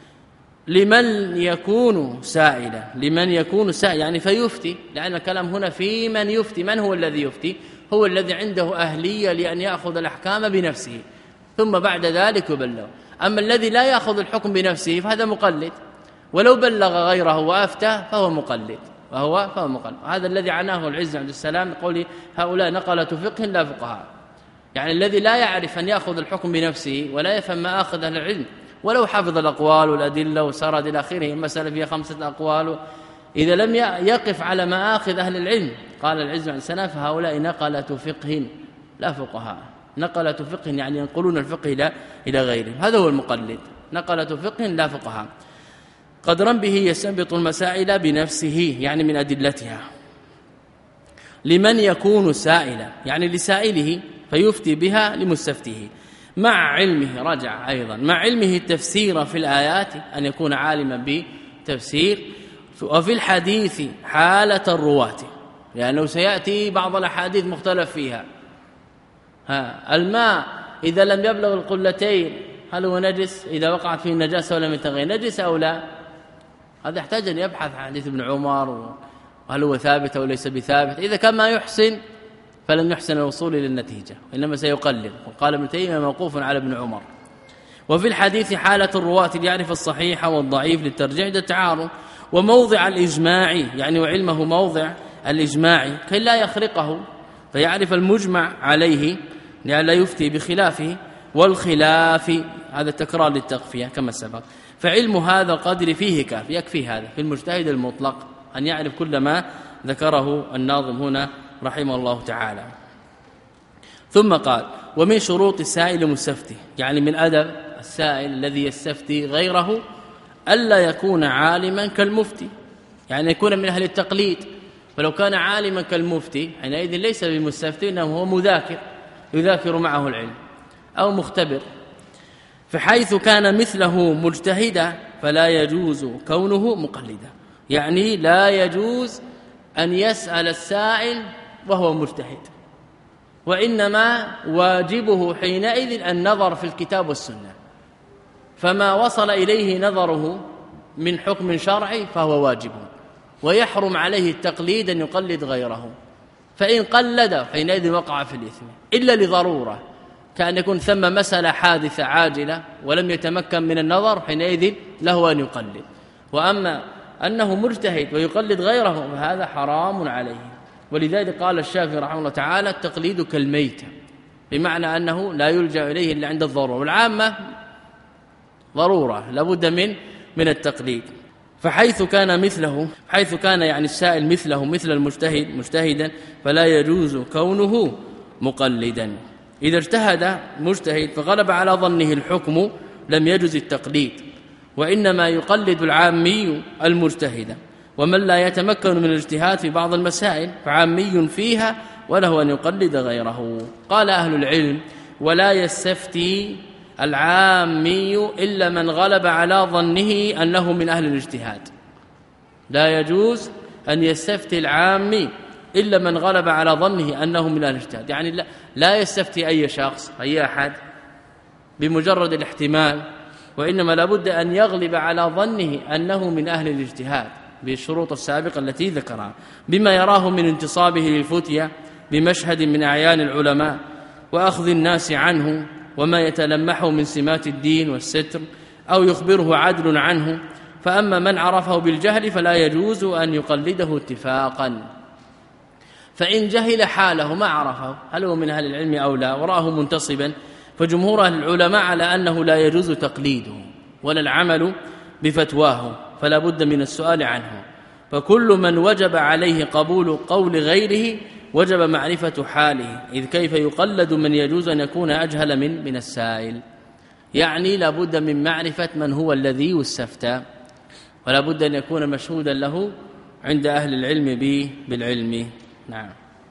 لمن يكون سائلا لمن يكون سائلا يعني فيفتي لأن الكلام هنا في من يفتي. من هو الذي يفتي؟ هو الذي عنده أهلية لأن يأخذ الأحكام بنفسه ثم بعد ذلك يبلغ. أما الذي لا يأخذ الحكم بنفسه فهذا مقلد ولو بلغ غيره وأفتى فهو مقلد وهو فهو مقلد. هذا الذي عناه العز عبد السلام قول هؤلاء نقلة فقه لا فقهاء يعني الذي لا يعرف أن يأخذ الحكم بنفسه ولا يفهم ما أخذ أهل العلم ولو حفظ الأقوال والأدلة وسرد إلى آخره المسألة فيها خمسة أقوال إذا لم يقف على ما أخذ أهل العلم قال العز عبد السلام فهؤلاء نقلة فقه لا فقهاء. نقلة فقه يعني ينقلون الفقه إلى إلى غيره هذا هو المقلد نقلة فقه لا فقهاء. قدرا به يستنبط المسائل بنفسه يعني من أدلتها. لمن يكون سائلا يعني لسائله فيفتي بها لمستفتيه مع علمه رجع أيضا مع علمه التفسير في الآيات أن يكون عالما بتفسير وفي الحديث حالة الرواة لأنه سيأتي بعض الأحاديث مختلف فيها. ها الماء إذا لم يبلغ القلتين هل هو نجس؟ إذا وقعت فيه النجاسة ولم يتغير نجس أو لا؟ هذا يحتاج أن يبحث عن حديث ابن عمر وهل هو ثابت أو ليس بثابت. إذا كان ما يحسن فلن يحسن الوصول إلى النتيجة وإنما سيقلد. وقال ابن تيمية موقوف على ابن عمر. وفي الحديث حالة الرواة ليعرف الصحيح والضعيف للترجيح ده التعارض. وموضع الإجماع يعني وعلمه موضع الإجماع كي لا يخرقه فيعرف المجمع عليه لئلا يفتي بخلافه والخلاف هذا التكرار للتقفية كما سبق. فعلم هذا القدر فيه كافي يكفي هذا في المجتهد المطلق أن يعرف كل ما ذكره الناظم هنا رحمه الله تعالى. ثم قال ومن شروط السائل المستفتي، يعني من أدب السائل الذي يستفتي غيره ألا يكون عالما كالمفتي، يعني يكون من أهل التقليد. فلو كان عالما كالمفتي حينئذ ليس بمستفتي، إنه هو مذاكر يذاكر معه العلم أو مختبر. فحيث كان مثله مجتهدا فلا يجوز كونه مقلدا، يعني لا يجوز أن يسأل السائل وهو مجتهد، وإنما واجبه حينئذ النظر في الكتاب والسنة، فما وصل إليه نظره من حكم شرعي فهو واجب، ويحرم عليه التقليد أن يقلد غيره. فإن قلد حينئذ وقع في الإثم إلا لضرورة، كأن يكون ثم مسألة حادثة عاجلة ولم يتمكن من النظر حينئذ له أن يقلد. وأما أنه مجتهد ويقلد غيره فهذا حرام عليه. ولذلك قال الشافعي رحمه الله تعالى التقليد كالميت، بمعنى أنه لا يلجأ إليه إلا عند الضرورة، والعامة ضرورة لابد من من التقليد. فحيث كان مثله حيث كان يعني السائل مثله مثل المجتهد مجتهدا فلا يجوز كونه مقلدا. إذا اجتهد مجتهد فغلب على ظنه الحكم لم يجوز التقليد، وإنما يقلد العامي المجتهد. ومن لا يتمكن من الاجتهاد في بعض المسائل فعامي فيها وله أن يقلد غيره. قال أهل العلم ولا يستفتي العامي إلا من غلب على ظنه أنه من أهل الاجتهاد. لا يجوز أن يستفتي العامي إلا من غلب على ظنه أنه من أهل الاجتهاد، يعني لا, لا يستفتي أي شخص أي أحد بمجرد الاحتمال، وإنما لابد أن يغلب على ظنه أنه من أهل الاجتهاد بالشروط السابقة التي ذكرها، بما يراه من انتصابه للفتية بمشهد من أعيان العلماء وأخذ الناس عنه، وما يتلمحه من سمات الدين والستر، أو يخبره عدل عنه. فأما من عرفه بالجهل فلا يجوز أن يقلده اتفاقا. فإن جهل حاله ما عرفه هل هو من أهل العلم أو لا وراه منتصبا، فجمهور العلماء على أنه لا يجوز تقليده ولا العمل بفتواه، فلا بد من السؤال عنه. فكل من وجب عليه قبول قول غيره وجب معرفة حاله، إذ كيف يقلد من يجوز أن يكون أجهل من من السائل. يعني لا بد من معرفة من هو الذي يستفتى، ولا بد أن يكون مشهودا له عند أهل العلم به بالعلم. نعم.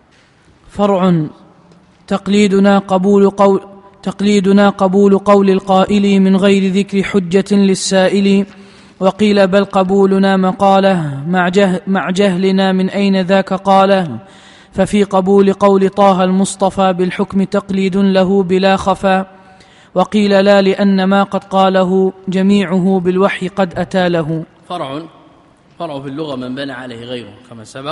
فرع تقليدنا قبول قول تقليدنا قبول قول القائل من غير ذكر حجة للسائل، وقيل بل قبولنا مقاله مع, جهل مع جهلنا من أين ذاك قاله، ففي قبول قول طه المصطفى بالحكم تقليد له بلا خفا، وقيل لا لأن ما قد قاله جميعه بالوحي قد أتى له. فرع فرع في اللغة من بنى عليه غيره كما سبق،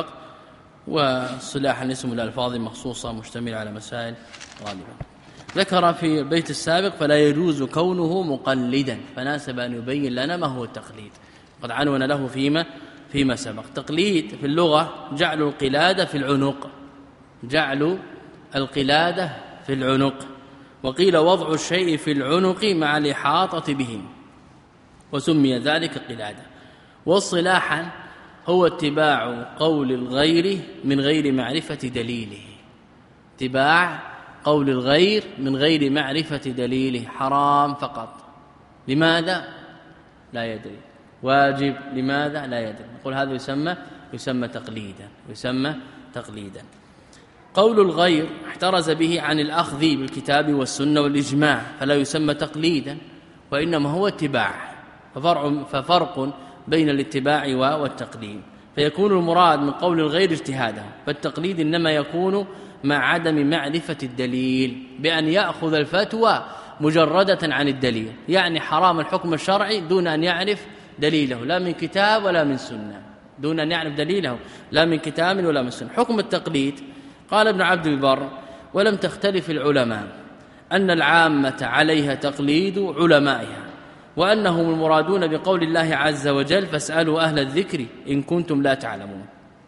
وصلاح الاسم الألفاظ مخصوصة مشتمل على مسائل غالبا. ذكر في البيت السابق فلا يجوز كونه مقلدا، فناسب أن يبين لنا ما هو التقليد، قد عنون له فيما فيما سبق. تقليد في اللغة جعل القلادة في العنق، جعل القلادة في العنق، وقيل وضع الشيء في العنق مع الإحاطة به، وسمي ذلك قلادة. والصلاحا هو اتباع قول الغير من غير معرفة دليله، اتباع قول الغير من غير معرفة دليله، حرام فقط لماذا لا يدري، واجب لماذا لا يدري، نقول هذا يسمى يسمى تقليدا يسمى تقليدا. قول الغير احترز به عن الأخذ بالكتاب والسنة والإجماع، فلا يسمى تقليدا وإنما هو اتباع. ففرق, ففرق بين الاتباع والتقليد، فيكون المراد من قول الغير اجتهاده، فالتقليد إنما يكون مع عدم معرفة الدليل، بأن يأخذ الفتوى مجردة عن الدليل، يعني حرام الحكم الشرعي دون أن يعرف دليله لا من كتاب ولا من سنة، دون أن يعرف دليله لا من كتاب ولا من سنة. حكم التقليد قال ابن عبد البر ولم تختلف العلماء أن العامة عليها تقليد علمائها، وأنهم المرادون بقول الله عز وجل فاسألوا أهل الذكر إن كنتم لا تعلمون.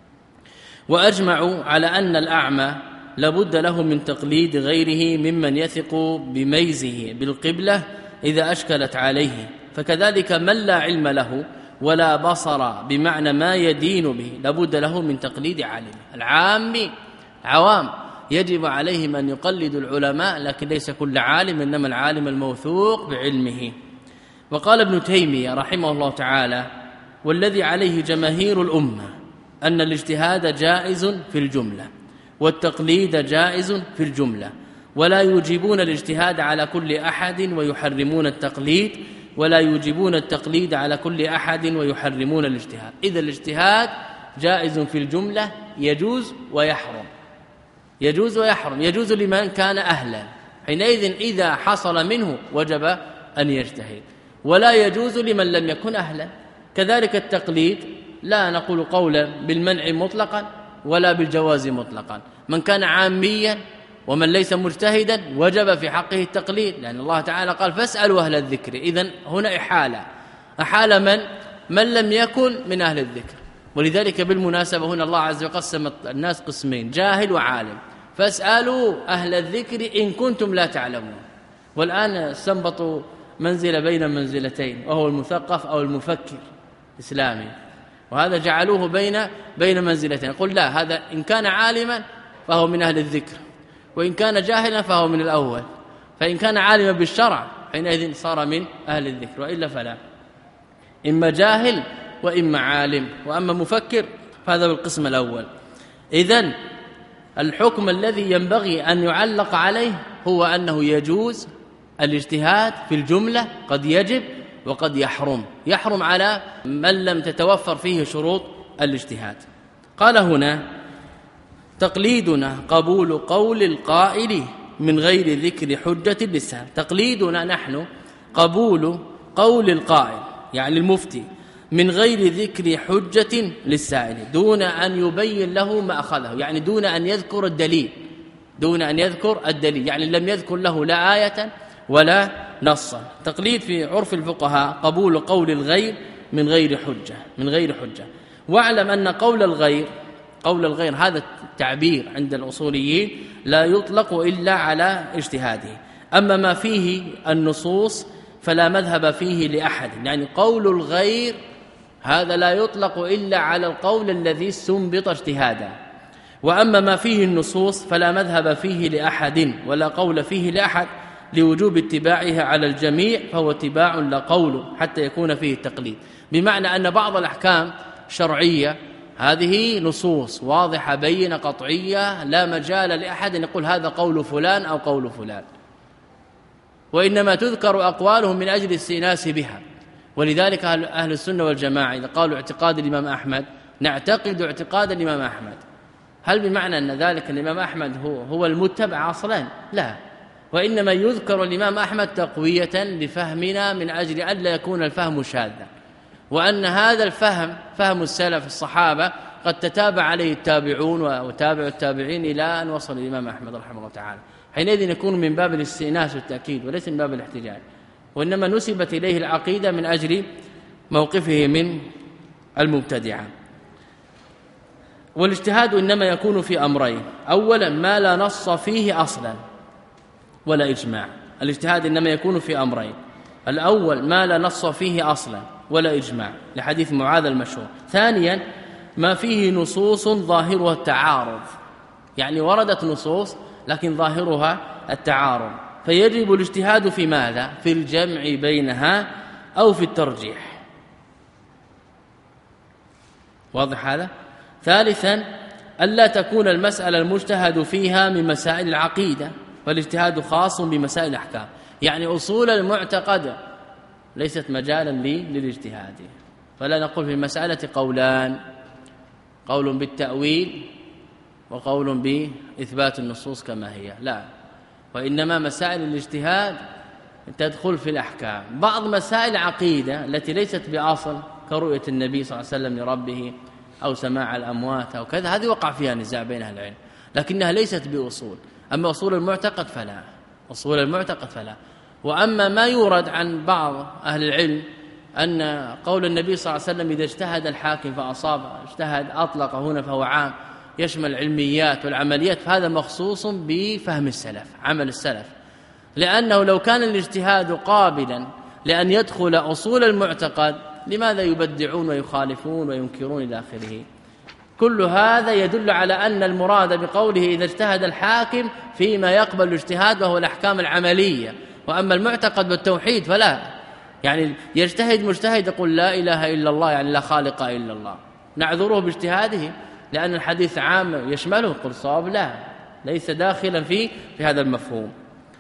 وأجمعوا على أن الأعمى لابد له من تقليد غيره ممن يثق بميزه بالقبلة إذا أشكلت عليه، فكذلك من لا علم له ولا بصر بمعنى ما يدين به لابد له من تقليد عالم. العام عوام يجب عليهم أن يقلدوا العلماء، لكن ليس كل عالم، إنما العالم الموثوق بعلمه. وقال ابن تيمية رحمه الله تعالى: والذي عليه جماهير الأمة أن الاجتهاد جائز في الجملة والتقليد جائز في الجملة، ولا يوجبون الاجتهاد على كل أحد ويحرمون التقليد، ولا يوجبون التقليد على كل أحد ويحرمون الاجتهاد. إذا الاجتهاد جائز في الجملة، يجوز ويحرم، يجوز ويحرم. يجوز لمن كان أهلا، حينئذ إذا حصل منه وجب أن يجتهد، ولا يجوز لمن لم يكن أهلا. كذلك التقليد لا نقول قولا بالمنع مطلقا ولا بالجواز مطلقا. من كان عاميا ومن ليس مجتهدا وجب في حقه التقليد، لأن الله تعالى قال: فاسألوا أهل الذكر. إذن هنا إحالة، أحال من من لم يكن من أهل الذكر. ولذلك بالمناسبة هنا الله عز وجل قسم الناس قسمين: جاهل وعالم. فاسألوا أهل الذكر إن كنتم لا تعلمون. والآن استنبطوا منزل بين منزلتين، وهو المثقف أو المفكر إسلامي، وهذا جعلوه بين بين منزلتين. قل لا، هذا إن كان عالما فهو من أهل الذكر، وإن كان جاهلا فهو من الأول. فإن كان عالما بالشرع حينئذ صار من أهل الذكر، وإلا فلا، إما جاهل وإما عالم. وأما مفكر فهذا بالقسم الأول. إذن الحكم الذي ينبغي أن يعلق عليه هو أنه يجوز الاجتهاد في الجملة، قد يجب وقد يحرم. يحرم على من لم تتوفر فيه شروط الاجتهاد. قال هنا: تقليدنا قبول قول القائل من غير ذكر حجة اللسان. تقليدنا نحن قبول قول القائل، يعني المفتي، من غير ذكر حجة للسائل، دون أن يبين له ما أخذه، يعني دون أن يذكر الدليل، دون أن يذكر الدليل، يعني لم يذكر له لا آية ولا نصا. تقليد في عرف الفقهاء قبول قول الغير من غير حجة، من غير حجة. واعلم أن قول الغير، قول الغير هذا التعبير عند الأصوليين لا يطلق إلا على اجتهاده. أما ما فيه النصوص فلا مذهب فيه لأحد، يعني قول الغير هذا لا يطلق إلا على القول الذي استنبط اجتهادا. وأما ما فيه النصوص فلا مذهب فيه لأحد ولا قول فيه لأحد، لوجوب اتباعها على الجميع، فهو اتباع لا قول حتى يكون فيه التقليد. بمعنى أن بعض الأحكام الشرعية هذه نصوص واضحة بينة قطعية، لا مجال لأحد أن يقول هذا قول فلان أو قول فلان، وإنما تذكر أقوالهم من أجل الاستئناس بها. ولذلك أهل السنة والجماعة إذا قالوا اعتقاد الإمام أحمد نعتقد اعتقاد الإمام أحمد، هل بمعنى أن ذلك الإمام أحمد هو, هو المتبع أصلا؟ لا، وإنما يذكر الإمام أحمد تقوية لفهمنا من أجل أن لا يكون الفهم شاذا، وأن هذا الفهم فهم السلف الصحابة قد تتابع عليه التابعون وتابع التابعين إلى أن وصل الإمام أحمد رحمه الله تعالى. حينئذ يكون من باب الاستئناس والتأكيد وليس من باب الاحتجاج، وإنما نسبت إليه العقيدة من أجل موقفه من المبتدعة. والاجتهاد إنما يكون في أمرين: أولا ما لا نص فيه أصلا ولا إجماع. الاجتهاد إنما يكون في أمرين: الأول ما لا نص فيه أصلا ولا إجماع، لحديث معاذ المشهور. ثانيا ما فيه نصوص ظاهرها التعارض، يعني وردت نصوص لكن ظاهرها التعارض، فيجب الاجتهاد في ماذا؟ في الجمع بينها أو في الترجيح. واضح هذا؟ ثالثا ألا تكون المسألة المجتهد فيها من مسائل العقيدة، فالاجتهاد خاص بمسائل الأحكام، يعني أصول المعتقد ليست مجالا لي للاجتهاد. فلا نقول في المسألة قولان: قول بالتأويل وقول بإثبات النصوص كما هي، لا، وإنما مسائل الاجتهاد تدخل في الأحكام. بعض مسائل عقيدة التي ليست بأصل كرؤية النبي صلى الله عليه وسلم لربه أو سماع الأموات أو كذا، هذه وقع فيها نزاع بين أهل العلم، لكنها ليست بأصول. أما أصول المعتقد فلا، أصول المعتقد فلا. وأما ما يورد عن بعض أهل العلم أن قول النبي صلى الله عليه وسلم إذا اجتهد الحاكم فأصاب، اجتهد أطلق هنا فهو عام يشمل العلميات والعمليات، فهذا مخصوص بفهم السلف، عمل السلف، لأنه لو كان الاجتهاد قابلا لأن يدخل أصول المعتقد لماذا يبدعون ويخالفون وينكرون إلى آخره؟ كل هذا يدل على أن المراد بقوله إذا اجتهد الحاكم فيما يقبل الاجتهاد وهو الأحكام العملية. وأما المعتقد بالتوحيد فلا، يعني يجتهد مجتهد يقول لا إله إلا الله، يعني لا خالق إلا الله، نعذره باجتهاده لأن الحديث عام يشمله، قل صواب لا، ليس داخلا في في هذا المفهوم.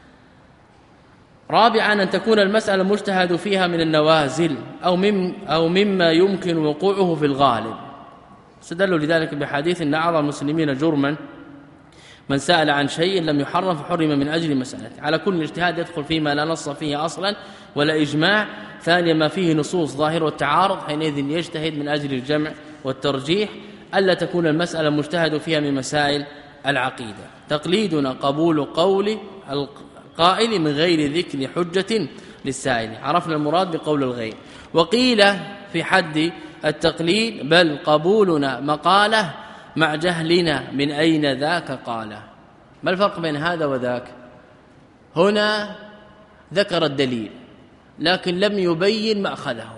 رابعا أن تكون المسألة مجتهد فيها من النوازل أو مم أو مما يمكن وقوعه في الغالب. استدلوا لذلك بحديث أن أعظم المسلمين جرما من سأل عن شيء لم يحرم فحرم من أجل مسألته. على كل اجتهاد يدخل فيما لا نص فيه أصلا ولا إجماع. ثانيا ما فيه نصوص ظاهر والتعارض، حينئذ يجتهد من أجل الجمع والترجيح. ألا تكون المسألة مجتهد فيها من مسائل العقيدة. تقليدنا قبول قول القائل من غير ذكر حجة للسائل. عرفنا المراد بقول الغير. وقيل في حد التقليد بل قبولنا مقاله مع جهلنا من أين ذاك قاله. ما الفرق بين هذا وذاك؟ هنا ذكر الدليل لكن لم يبين مأخذه.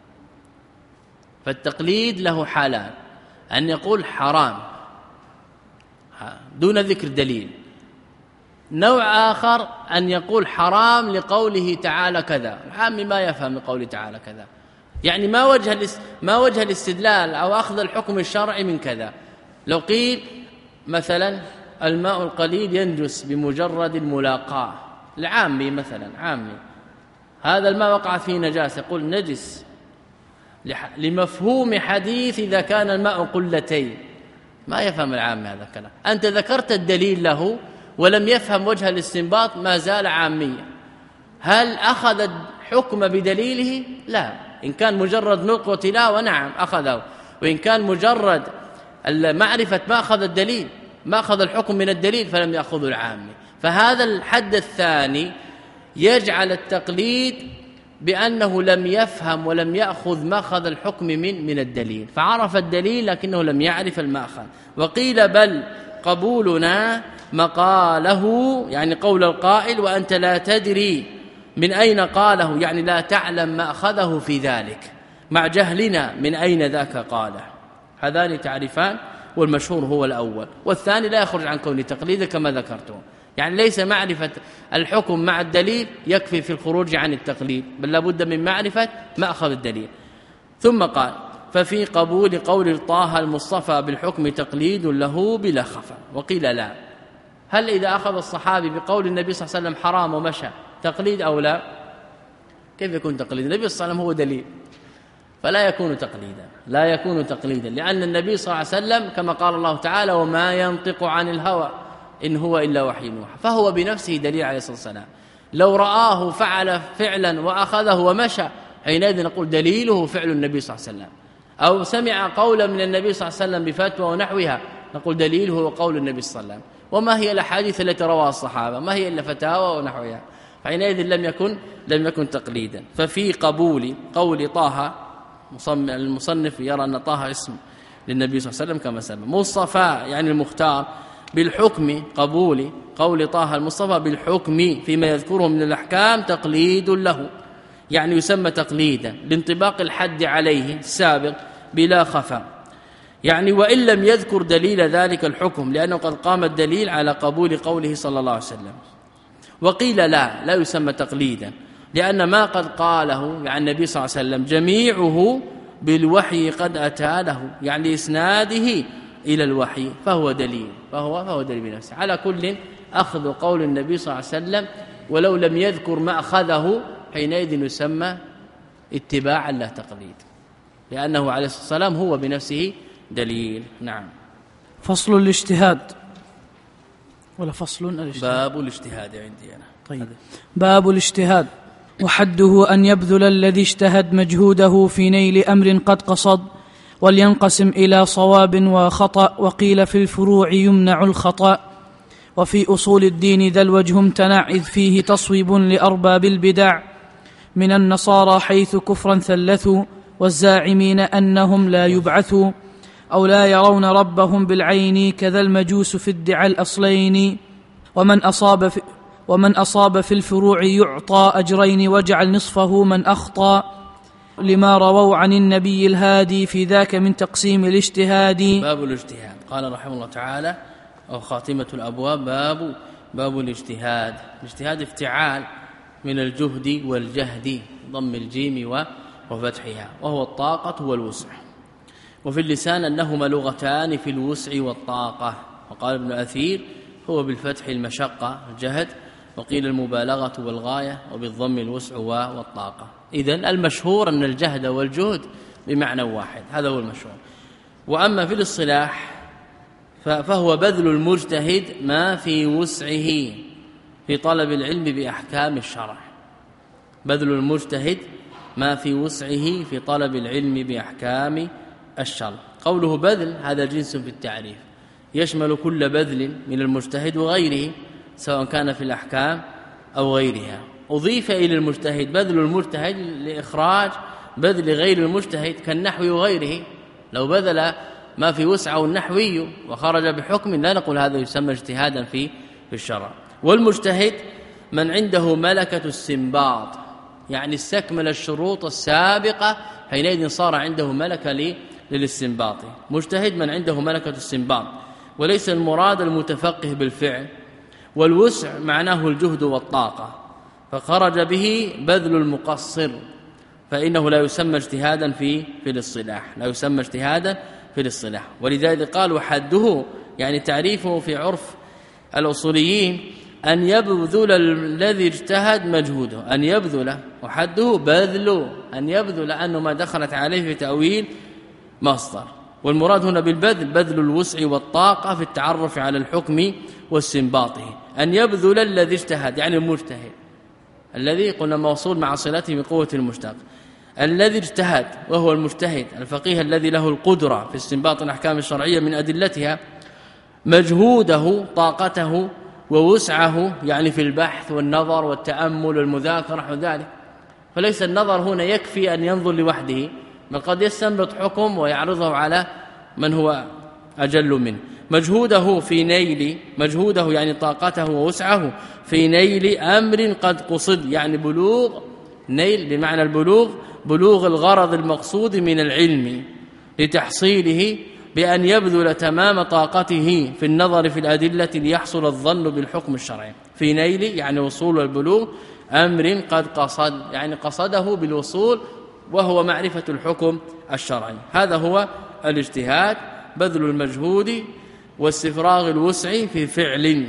فالتقليد له حالان، أن يقول حرام دون ذكر دليل، نوع آخر أن يقول حرام لقوله تعالى كذا. العام ما يفهم لقوله تعالى كذا، يعني ما وجه ما وجه الاستدلال أو أخذ الحكم الشرعي من كذا. لو قيل مثلا الماء القليل ينجس بمجرد الملاقاة، العامي مثلا عامي هذا الماء وقعت فيه نجاسة، يقول نجس لمفهوم حديث إذا كان الماء قلتين. ما يفهم العام هذا الكلام. أنت ذكرت الدليل له ولم يفهم وجه الاستنباط، ما زال عاميا. هل أخذ الحكم بدليله؟ لا. إن كان مجرد نطق وتلاوة نعم أخذه، وإن كان مجرد المعرفة ما أخذ الدليل، ما أخذ الحكم من الدليل فلم يأخذ العامي. فهذا الحد الثاني يجعل التقليد بأنه لم يفهم ولم يأخذ مأخذ الحكم من من الدليل، فعرف الدليل لكنه لم يعرف المأخذ. وقيل بل قبولنا مقاله، يعني قول القائل وأنت لا تدري من أين قاله، يعني لا تعلم مأخذه في ذلك، مع جهلنا من أين ذاك قاله. هذان تعريفان، والمشهور هو الأول، والثاني لا يخرج عن كون تقليد كما ذكرته. يعني ليس معرفة الحكم مع الدليل يكفي في الخروج عن التقليد، بل لابد من معرفة مأخذ الدليل. ثم قال ففي قبول قول طه المصطفى بالحكم تقليد له بلا خفا. وقيل لا. هل إذا أخذ الصحابي بقول النبي صلى الله عليه وسلم حرام ومشى تقليد أو لا؟ كيف يكون تقليد؟ النبي صلى الله عليه وسلم هو دليل، فلا يكون تقليدا، لا يكون تقليدا، لأن النبي صلى الله عليه وسلم كما قال الله تعالى وما ينطق عن الهوى إن هو إلا وحي يوحى، فهو بنفسه دليل عليه الصلاة والسلام. لو رآه فعل فعلا وأخذه ومشى حينئذ نقول دليله فعل النبي صلى الله عليه وسلم. أو سمع قولا من النبي صلى الله عليه وسلم بفتوى ونحوها نقول دليله هو قول النبي صلى الله عليه وسلم. وما هي الأحاديث التي رواها الصحابة؟ ما هي إلا فتاوى ونحوها، حينئذ لم يكن لم يكن تقليدا. ففي قبول قول طه، المصنف يرى أن طه اسم للنبي صلى الله عليه وسلم كما سبق، مصطفى يعني المختار، بالحكم قبول قول طه المصطفى بالحكم فيما يذكره من الأحكام تقليد له، يعني يسمى تقليدا لانطباق الحد عليه السابق بلا خفا، يعني وإن لم يذكر دليل ذلك الحكم، لأنه قد قام الدليل على قبول قوله صلى الله عليه وسلم. وقيل لا لا يسمى تقليدا، لأن ما قد قاله يعني النبي صلى الله عليه وسلم جميعه بالوحي قد أتى له، يعني إسناده إلى الوحي، فهو دليل فهو فهو دليل بنفسه. على كل أخذ قول النبي صلى الله عليه وسلم ولو لم يذكر ما أخذه حينئذ يسمى اتباعا لا تقليد، لأنه عليه الصلاة والسلام هو بنفسه دليل. نعم. فصل الاجتهاد ولا فصل الاجتهاد؟ باب الاجتهاد عندي أنا. طيب. باب الاجتهاد. وحده أن يبذل الذي اجتهد مجهوده في نيل أمر قد قصد، ولينقسم إلى صواب وخطأ، وقيل في الفروع يمنع الخطأ، وفي أصول الدين ذا الوجه امتنع، إذ فيه تصويب لأرباب البدع من النصارى حيث كفرا ثلثوا، والزاعمين أنهم لا يبعثوا أو لا يرون ربهم بالعين، كذا المجوس في ادعاء الأصلين. ومن أصاب في ومن أصاب في الفروع يعطى أجرين، واجعل نصفه من أخطأ، لما رووا عن النبي الهادي في ذاك من تقسيم الاجتهاد. باب الاجتهاد. قال رحمه الله تعالى أو خاتمة الأبواب باب باب الاجتهاد. الاجتهاد افتعال من الجهد والجهد ضم الجيم وفتحها، وهو الطاقة والوسع. وفي اللسان أنهما لغتان في الوسع والطاقة. وقال ابن أثير هو بالفتح المشقة الجهد، وقيل المبالغة والغاية، وبالضم الوسع والطاقة. إذن المشهور أن الجهد والجهد بمعنى واحد، هذا هو المشهور. وأما في الاصطلاح فهو بذل المجتهد ما في وسعه في طلب العلم بأحكام الشرع. بذل المجتهد ما في وسعه في طلب العلم بأحكام الشرع. قوله بذل هذا جنس في التعريف، يشمل كل بذل من المجتهد وغيره سواء كان في الأحكام أو غيرها. أضيف إلى المجتهد بذل المجتهد لإخراج بذل غير المجتهد كالنحو وغيره. لو بذل ما في وسعه النحوي وخرج بحكم لا نقول هذا يسمى اجتهادا في في الشرع. والمجتهد من عنده ملكة الاستنباط، يعني استكمل الشروط السابقة حينئذ صار عنده ملكة للاستنباط. مجتهد من عنده ملكة الاستنباط، وليس المراد المتفقه بالفعل. والوسع معناه الجهد والطاقة، فخرج به بذل المقصر، فإنه لا يسمى اجتهادا في في الاصطلاح، لا يسمى اجتهادا في الاصطلاح. ولذلك قالوا حده يعني تعريفه في عرف الأصوليين أن يبذل الذي اجتهد مجهوده، أن يبذل، وحده بذل، أن يبذل أنه ما دخلت عليه في تأويل مصدر. والمراد هنا بالبذل بذل الوسع والطاقة في التعرف على الحكم واستنباطه. أن يبذل الذي اجتهد يعني المجتهد الذي قلنا موصول مع صلته بقوة المشتق، الذي اجتهد وهو المجتهد الفقيه الذي له القدرة في استنباط الأحكام الشرعية من أدلتها، مجهوده طاقته ووسعه يعني في البحث والنظر والتأمل والمذاكرة نحو ذلك. فليس النظر هنا يكفي أن ينظر لوحده، بل قد يستنبط حكم ويعرضه على من هو أجل منه. مجهوده في نيل، مجهوده يعني طاقته ووسعه في نيل أمر قد قصد، يعني بلوغ، نيل بمعنى البلوغ، بلوغ الغرض المقصود من العلم لتحصيله، بأن يبذل تمام طاقته في النظر في الأدلة ليحصل الظن بالحكم الشرعي. في نيل يعني وصول البلوغ أمر قد قصد، يعني قصده بالوصول وهو معرفة الحكم الشرعي. هذا هو الاجتهاد، بذل المجهود واستفراغ الوسع في فعل.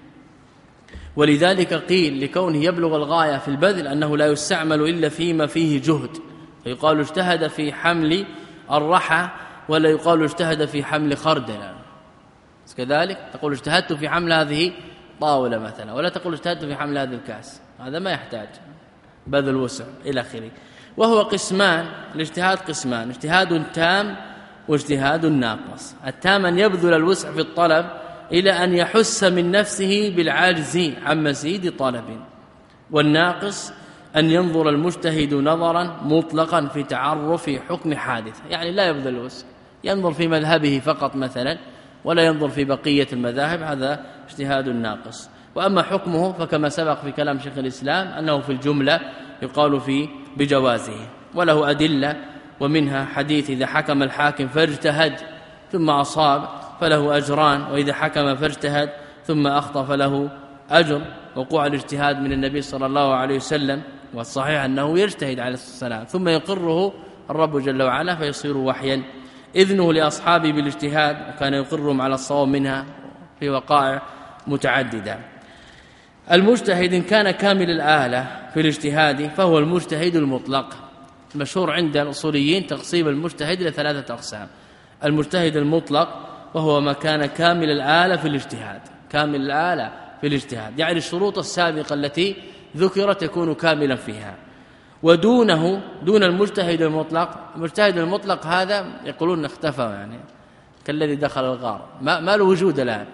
ولذلك قيل لكونه يبلغ الغاية في البذل أنه لا يستعمل إلا فيما فيه جهد، فيقال اجتهد في حمل الرحى ولا يقال اجتهد في حمل خردل. كذلك تقول اجتهدت في حمل هذه طاولة مثلا، ولا تقول اجتهدت في حمل هذا الكاس، هذا ما يحتاج بذل وسع إلى آخره. وهو قسمان، الاجتهاد قسمان، اجتهاد تام واجتهاد ناقص. التام أن يبذل الوسع في الطلب إلى أن يحس من نفسه بالعجز عن مزيد طلب. والناقص أن ينظر المجتهد نظرا مطلقا في تعرف حكم حادث، يعني لا يبذل الوسع، ينظر في مذهبه فقط مثلا ولا ينظر في بقية المذاهب، هذا اجتهاد ناقص. وأما حكمه فكما سبق في كلام شيخ الإسلام أنه في الجملة يقال فيه بجوازه، وله أدلة، ومنها حديث إذا حكم الحاكم فاجتهد ثم أصاب فله أجران، وإذا حكم فاجتهد ثم أخطأ فله أجر. وقوع الاجتهاد من النبي صلى الله عليه وسلم، والصحيح أنه يجتهد عليه السلام ثم يقره الرب جل وعلا فيصير وحيا. إذنه لأصحابه بالاجتهاد وكان يقرهم على الصواب منها في وقائع متعددة. المجتهد إن كان كامل الآلة في الاجتهاد فهو المجتهد المطلق. المشهور عند الأصوليين تقسيم المجتهد إلى ثلاثة أقسام: المجتهد المطلق وهو ما كان كامل الآلة في الاجتهاد، كامل الآلة في الاجتهاد يعني الشروط السابقة التي ذكرت يكون كاملا فيها. ودونه دون المجتهد المطلق، المجتهد المطلق هذا يقولون اختفى، يعني كالذي دخل الغار، ما, ما له وجود الآن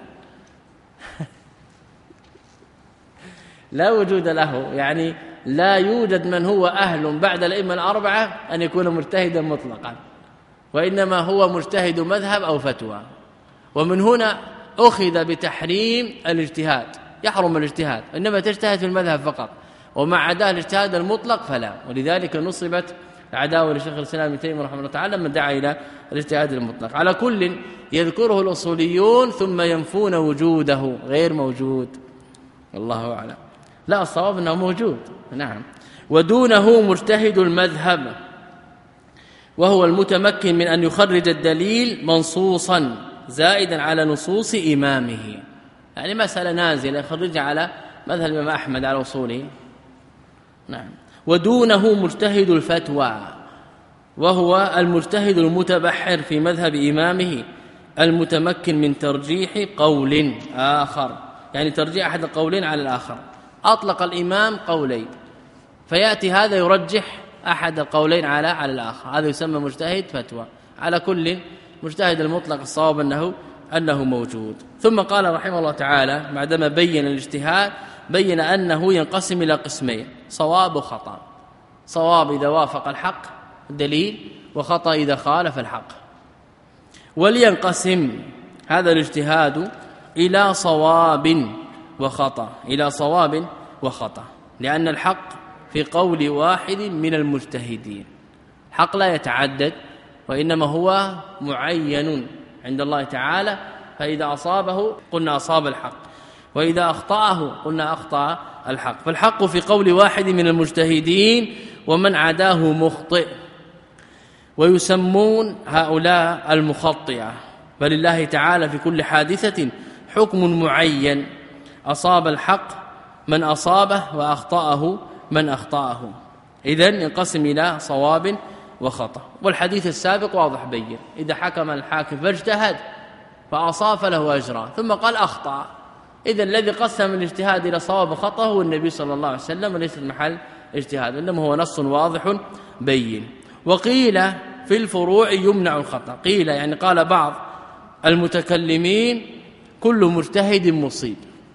لا وجود له، يعني لا يوجد من هو أهل بعد الأئمة الأربعة أن يكون مجتهدا مطلقا، وإنما هو مجتهد مذهب أو فتوى. ومن هنا أخذ بتحريم الاجتهاد، يحرم الاجتهاد، إنما تجتهد في المذهب فقط، ومع عداه الاجتهاد المطلق فلا. ولذلك نصبت عداوة لشيخ الإسلام ابن تيمية رحمه الله تعالى من دعا إلى الاجتهاد المطلق. على كل يذكره الأصوليون ثم ينفون وجوده، غير موجود، والله أعلم. لا، الصواب أنه موجود. نعم. ودونه مجتهد المذهب، وهو المتمكن من أن يخرج الدليل منصوصا زائدا على نصوص إمامه. يعني مسألة نازلة يخرجها على مذهب الإمام أحمد على أصوله. نعم. ودونه مجتهد الفتوى، وهو المجتهد المتبحر في مذهب إمامه المتمكن من ترجيح قول آخر، يعني ترجيح أحد القولين على الآخر. أطلق الإمام قولين فيأتي هذا يرجح أحد القولين على على الآخر، هذا يسمى مجتهد فتوى. على كل مجتهد المطلق الصواب أنه أنه موجود. ثم قال رحمه الله تعالى بعدما بين الاجتهاد بين أنه ينقسم إلى قسمين: صواب وخطأ. صواب إذا وافق الحق الدليل، وخطأ إذا خالف الحق. ولينقسم هذا الاجتهاد إلى صواب وخطأ، إلى صواب وخطأ، لأن الحق في قول واحد من المجتهدين. حق لا يتعدد، وإنما هو معين عند الله تعالى، فإذا أصابه قلنا أصاب الحق، وإذا أخطأه قلنا أخطأ الحق. فالحق في قول واحد من المجتهدين، ومن عداه مخطئ. ويسمون هؤلاء المخطئة. فلله تعالى في كل حادثة حكم معين، أصاب الحق من أصابه وأخطأه من أخطأه. إذن ينقسم إلى صواب وخطأ. والحديث السابق واضح بين: إذا حكم الحاكم فاجتهد فأصاب فله أجران، ثم قال أخطأ. إذن الذي قسم الاجتهاد إلى صواب وخطأ هو النبي صلى الله عليه وسلم، وليس المحل اجتهاد، إنما هو نص واضح بين. وقيل في الفروع يمنع الخطأ. قيل يعني قال بعض المتكلمين: كل مجتهد مصيب،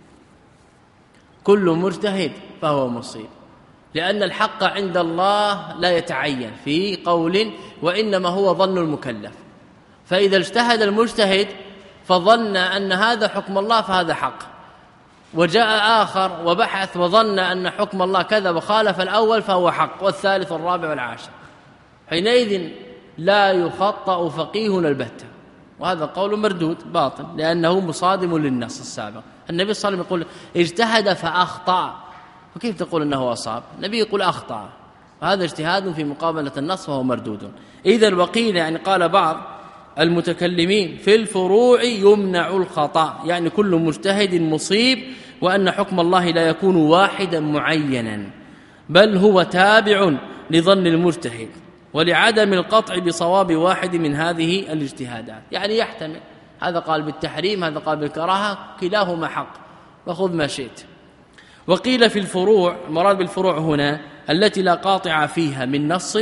كل مجتهد فهو مصيب، لأن الحق عند الله لا يتعين في قول، وإنما هو ظن المكلف. فإذا اجتهد المجتهد فظن أن هذا حكم الله فهذا حق، وجاء آخر وبحث وظن أن حكم الله كذا وخالف الأول فهو حق، والثالث والرابع والعاشر، حينئذ لا يخطأ فقيه البتة. وهذا قول مردود باطل، لأنه مصادم للنص السابق. النبي صلى الله عليه وسلم يقول اجتهد فأخطأ، وكيف تقول أنه أصاب؟ النبي يقول أخطأ، وهذا اجتهاد في مقابلة النص وهو مردود. إذا وقيل يعني قال بعض المتكلمين: في الفروع يمنع الخطأ، يعني كل مجتهد مصيب، وأن حكم الله لا يكون واحدا معينا، بل هو تابع لظن المجتهد ولعدم القطع بصواب واحد من هذه الاجتهادات. يعني يحتمل، هذا قال بالتحريم هذا قال بالكراهة، كلاهما حق، وخذ ما شئت. وقيل في الفروع، المراد بالفروع هنا التي لا قاطع فيها من نص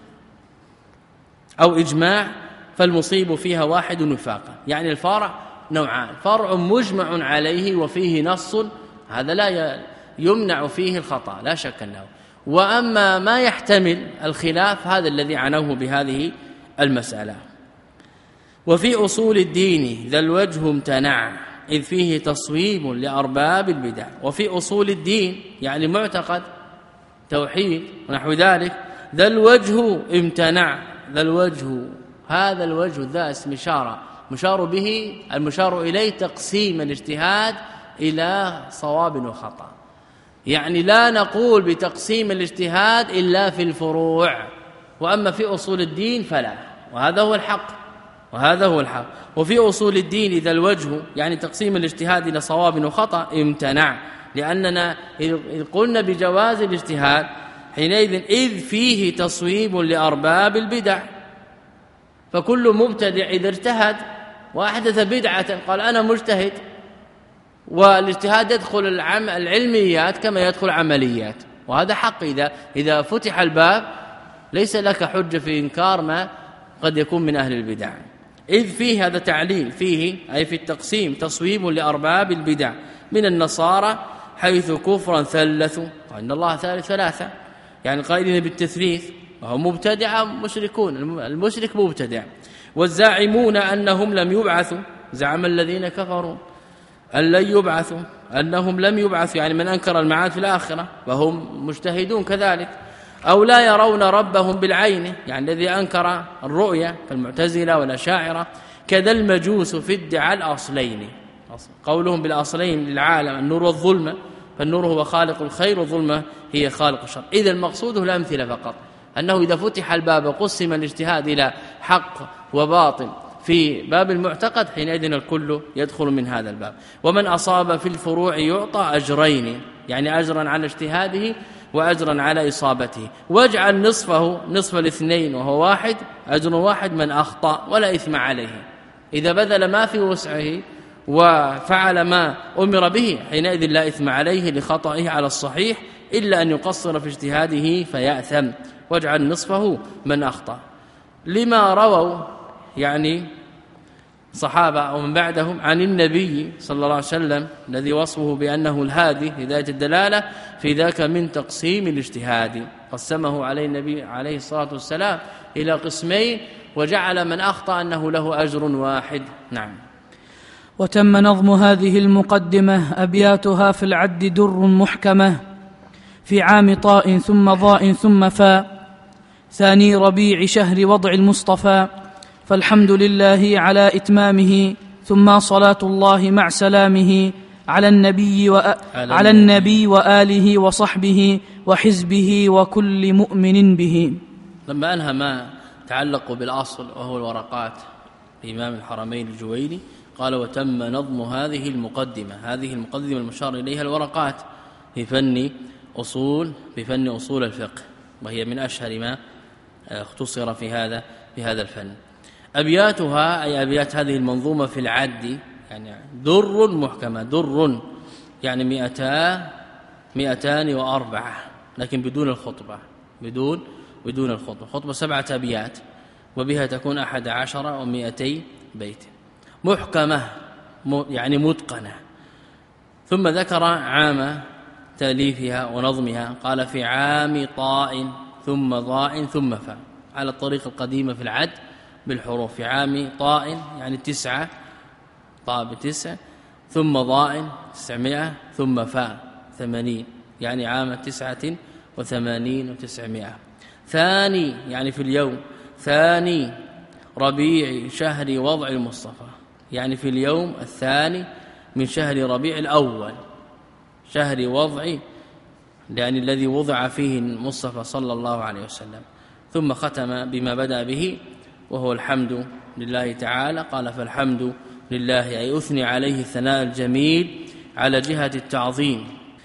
أو إجماع، فالمصيب فيها واحد وفاقا. يعني الفرع نوعان: فرع مجمع عليه وفيه نص، هذا لا يمنع فيه الخطأ لا شك أنه. وأما ما يحتمل الخلاف هذا الذي عنوه بهذه المسألة. وفي أصول الدين ذا الوجه امتنع، إذ فيه تصويب لأرباب البدع. وفي أصول الدين يعني معتقد توحيد ونحو ذلك، ذا الوجه امتنع. ذا الوجه، هذا الوجه ذا اسم إشارة مشار به، المشار إليه تقسيم الاجتهاد إلى صواب وخطأ. يعني لا نقول بتقسيم الاجتهاد إلا في الفروع، وأما في أصول الدين فلا، وهذا هو الحق، وهذا هو الحق. وفي أصول الدين ذا الوجه يعني تقسيم الاجتهاد إلى صواب وخطأ امتنع، لأننا إذ قلنا بجواز الاجتهاد حينئذ إذ فيه تصويب لأرباب البدع. فكل مبتدع إذا اجتهد وأحدث بدعة قال أنا مجتهد، والاجتهاد يدخل العلميات كما يدخل عمليات، وهذا حق. إذا إذا فتح الباب ليس لك حجة في إنكار ما قد يكون من أهل البدع. إذ فيه، هذا تعليل، فيه أي في التقسيم تصويب لأرباب البدع من النصارى حيث كفرا ثلثوا، وإن الله ثالث ثلاثة، يعني قائلين بالتثليث، وهم مبتدع مشركون، المشرك مبتدع. والزاعمون أنهم لم يبعثوا، زعم الذين كفروا أن لن يبعثوا، أنهم لم يبعثوا، يعني من أنكر المعاد في الآخرة، وهم مجتهدون كذلك. أو لا يرون ربهم بالعين، يعني الذي أنكر الرؤية كالمعتزلة والأشاعرة، كذا المجوس في ادعاء الأصلين، قولهم بالأصلين للعالم النور والظلمة، فالنور هو خالق الخير والظلمة هي خالق الشر. إذا المقصود الأمثلة فقط، أنه إذا فتح الباب قسم الاجتهاد إلى حق وباطل في باب المعتقد حينئذ الكل يدخل من هذا الباب. ومن أصاب في الفروع يعطى أجرين، يعني أجرا على اجتهاده وأجرا على إصابته، واجعل نصفه نصف الاثنين وهو واحد، أجر واحد من أخطأ ولا إثم عليه. إذا بذل ما في وسعه وفعل ما أمر به حينئذ لا إثم عليه لخطئه على الصحيح، إلا أن يقصر في اجتهاده فيأثم. واجعل نصفه من أخطأ، لما رووا يعني صحابة أو من بعدهم عن النبي صلى الله عليه وسلم الذي وصفه بأنه الهادي هداية الدلالة، في ذاك من تقسيم الاجتهاد، قسمه عليه النبي عليه الصلاة والسلام إلى قسمين، وجعل من أخطأ أنه له أجر واحد. نعم. وتم نظم هذه المقدمة أبياتها في العد در محكمة، في عام طاء ثم ضاء ثم فاء، ثاني ربيع شهر وضع المصطفى، فالحمد لله على إتمامه، ثم صلاة الله مع سلامه على النبي, وآ... على النبي وآله وصحبه وحزبه وكل مؤمن به. لما أنهى ما تعلق بالأصل وهو الورقات لإمام الحرمين الجويني قال: وتم نظم هذه المقدمة. هذه المقدمة المشار إليها الورقات في فن أصول في فن أصول الفقه، وهي من أشهر ما اختصر في هذا في هذا الفن. أبياتها أي أبيات هذه المنظومة في العد يعني در محكمة، در يعني مئتا مئتان وأربعة، لكن بدون الخطبة، بدون بدون الخطبة. خطبة سبعة أبيات، وبها تكون أحد عشر ومئتي بيت. محكمة يعني متقنة. ثم ذكر عام تأليفها ونظمها، قال: في عام طاء ثم ضاء ثم فاء، على الطريقة القديمة في العد بالحروف. في عام طاء يعني تسعة، طاء بتسع، ثم ضاء تسعمائة، ثم فاء ثمانين، يعني عام تسعة وثمانين وتسعمائة. ثاني يعني في اليوم، ثاني ربيع شهر وضع المصطفى، يعني في اليوم الثاني من شهر ربيع الأول، شهر وضع يعني الذي وضع فيه المصطفى صلى الله عليه وسلم. ثم ختم بما بدأ به وهو الحمد لله تعالى، قال: فالحمد لله أي أثني عليه الثناء الجميل على جهة التعظيم،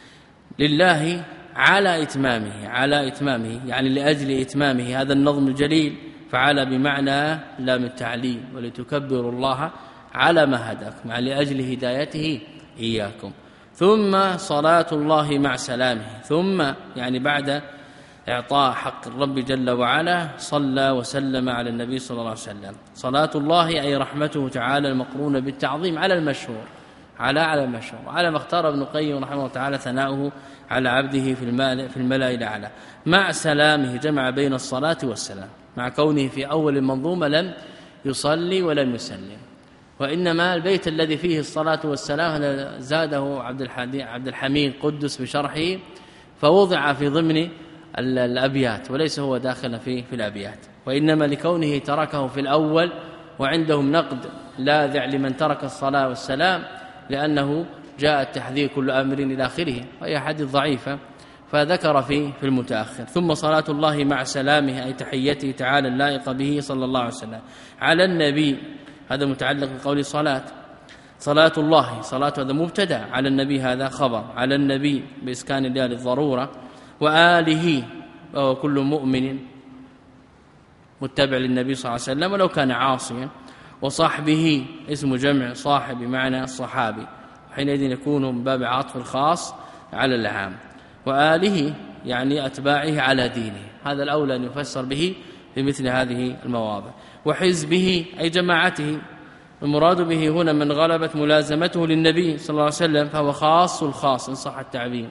لله على إتمامه، على إتمامه يعني لأجل إتمامه هذا النظم الجليل. فعلى بمعنى لام التعليم، ولتكبروا الله على ما هداكم، يعني لأجل هدايته إياكم. ثم صلاة الله مع سلامه، ثم يعني بعد إعطاء حق الرب جل وعلا صلى وسلم على النبي صلى الله عليه وسلم. صلاة الله أي رحمته تعالى المقرونة بالتعظيم على المشهور، على على المشهور، على ما اختار ابن القيم رحمه الله تعالى ثناؤه على عبده في الملأ في الملأ الأعلى. مع سلامه جمع بين الصلاة والسلام، مع كونه في أول المنظومة لم يصلي ولم يسلم، وإنما البيت الذي فيه الصلاة والسلام زاده عبد الحميد قدس بشرحه، فوضع في ضمن الأبيات وليس هو داخل في في الأبيات، وإنما لكونه تركه في الأول، وعندهم نقد لاذع لمن ترك الصلاة والسلام، لأنه جاء التحذير كل أمر إلى آخره، وهي حديث ضعيفة، فذكر في في المتأخر. ثم صلاة الله مع سلامه أي تحيته تعالى اللائقة به صلى الله عليه وسلم على النبي، هذا متعلق بقول صلاة صلاة الله، صلاة هذا مبتدا، على النبي هذا خبر، على النبي بإسكان الياء للضرورة، وآله وهو كل مؤمن متبع للنبي صلى الله عليه وسلم ولو كان عاصيا، وصحبه اسم جمع صاحب بمعنى الصحابي، حينئذ يكون من باب عطف الخاص على العام، وآله يعني أتباعه على دينه، هذا الأولى أن يفسر به في مثل هذه المواضع. وحزبه أي جماعته، المراد به هنا من غلبت ملازمته للنبي صلى الله عليه وسلم، فهو خاص الخاص إن صح التعبير،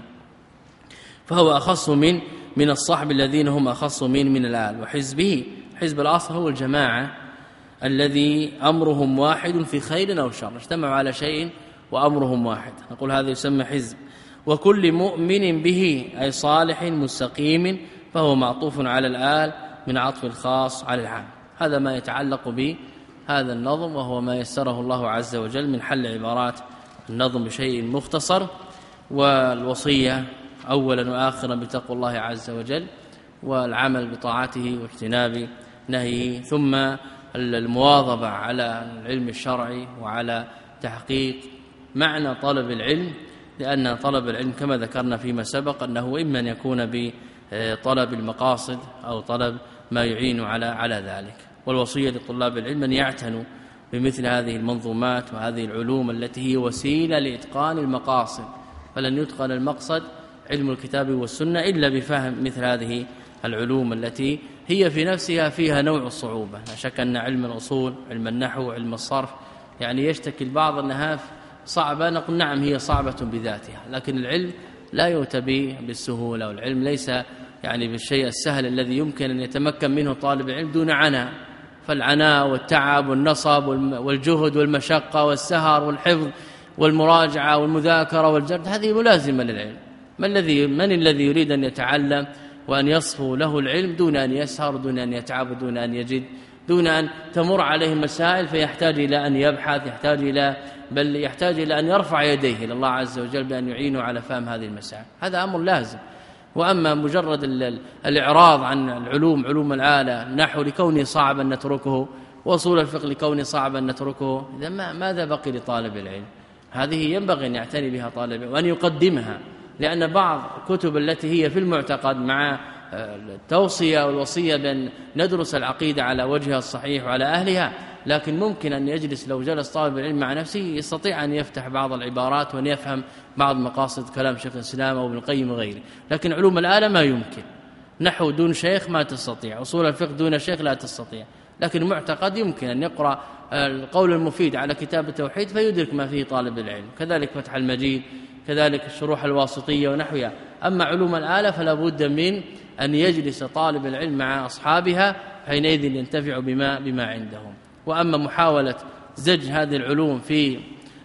فهو أخص من من الصحب الذين هم أخص من من الآل. وحزبه حزب الأصل هو الجماعة الذي أمرهم واحد في خير أو شر، اجتمعوا على شيء وأمرهم واحد، نقول هذا يسمى حزب. وكل مؤمن به أي صالح مستقيم فهو معطوف على الآل من عطف الخاص على العام. هذا ما يتعلق بهذا النظم، وهو ما يسره الله عز وجل من حل عبارات النظم بشيء مختصر. والوصية أولا وآخرا بتقوى الله عز وجل والعمل بطاعته واجتناب نهيه، ثم المواظبة على العلم الشرعي وعلى تحقيق معنى طلب العلم، لأن طلب العلم كما ذكرنا فيما سبق أنه إما أن يكون بطلب المقاصد أو طلب ما يعين على على ذلك. والوصية لطلاب العلم أن يعتنوا بمثل هذه المنظومات وهذه العلوم التي هي وسيلة لإتقان المقاصد، فلن يتقن المقصد علم الكتاب والسنة إلا بفهم مثل هذه العلوم التي هي في نفسها فيها نوع الصعوبة. لا شك أن علم الأصول، علم النحو، علم الصرف يعني يشتكي البعض أنها صعبة، نقول نعم هي صعبة بذاتها، لكن العلم لا يؤتى بالسهولة، والعلم ليس يعني بالشيء السهل الذي يمكن أن يتمكن منه طالب العلم دون عناء. فالعناء والتعب والنصب والجهد والمشقة والسهر والحفظ والمراجعة والمذاكرة والجرد هذه ملازمة للعلم. من الذي من الذي يريد أن يتعلم وأن يصفو له العلم دون أن يسهر، دون أن يتعب، دون أن يجد، دون أن تمر عليه مسائل فيحتاج إلى أن يبحث، يحتاج إلى بل يحتاج إلى أن يرفع يديه إلى الله عز وجل بأن يعينه على فهم هذه المسائل، هذا أمر لازم. وأما مجرد الإعراض عن العلوم، علوم الآلة، النحو لكونه صعبا نتركه، وأصول الفقه لكونه صعبا نتركه، إذا ماذا بقي لطالب العلم؟ هذه ينبغي أن يعتني بها طالب العلم وأن يقدمها، لأن بعض كتب التي هي في المعتقد مع التوصية والوصية بأن ندرس العقيدة على وجهها الصحيح وعلى أهلها، لكن ممكن أن يجلس لو جلس طالب العلم مع نفسه يستطيع أن يفتح بعض العبارات وأن يفهم بعض مقاصد كلام شيخ الإسلام أو ابن القيم وغيره. لكن علوم الآلة ما يمكن، نحو دون شيخ ما تستطيع، أصول الفقه دون شيخ لا تستطيع، لكن المعتقد يمكن أن يقرأ القول المفيد على كتاب التوحيد فيدرك ما فيه طالب العلم، كذلك فتح المجيد، كذلك الشروح الواسطية ونحوها. أما علوم الآلة فلا بد من أن يجلس طالب العلم مع أصحابها حينئذ ينتفع بما بما عندهم. وأما محاولة زج هذه العلوم في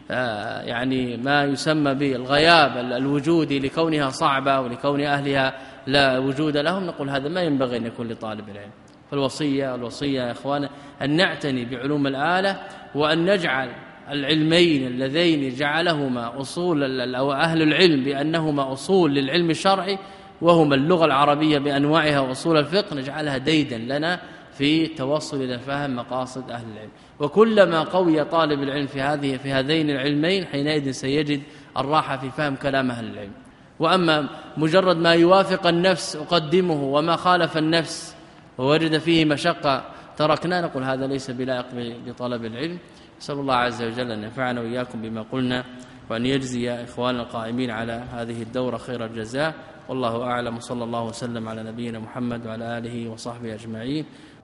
آه يعني ما يسمى بالغياب الوجودي لكونها صعبة ولكون أهلها لا وجود لهم، نقول هذا ما ينبغي أن يكون لطالب العلم. فالوصية الوصية يا إخوانا أن نعتني بعلوم الآلة، وأن نجعل العلمين اللذين جعلهما أصول أو أهل العلم بأنهما أصول للعلم الشرعي وهما اللغة العربية بأنواعها وأصول الفقه، نجعلها ديدا لنا في توصل إلى فهم مقاصد أهل العلم. وكلما قوي طالب العلم في هذه في هذين العلمين حينئذ سيجد الراحة في فهم كلام أهل العلم. وأما مجرد ما يوافق النفس أقدمه، وما خالف النفس ووجد فيه مشقة تركنا، نقول هذا ليس بلائق بطلب العلم. نسأل الله عز وجل أن ينفعنا وإياكم بما قلنا، وأن يجزي إخواننا القائمين على هذه الدورة خير الجزاء. والله أعلم، صلى الله وسلم على نبينا محمد وعلى آله وصحبه أجمعين.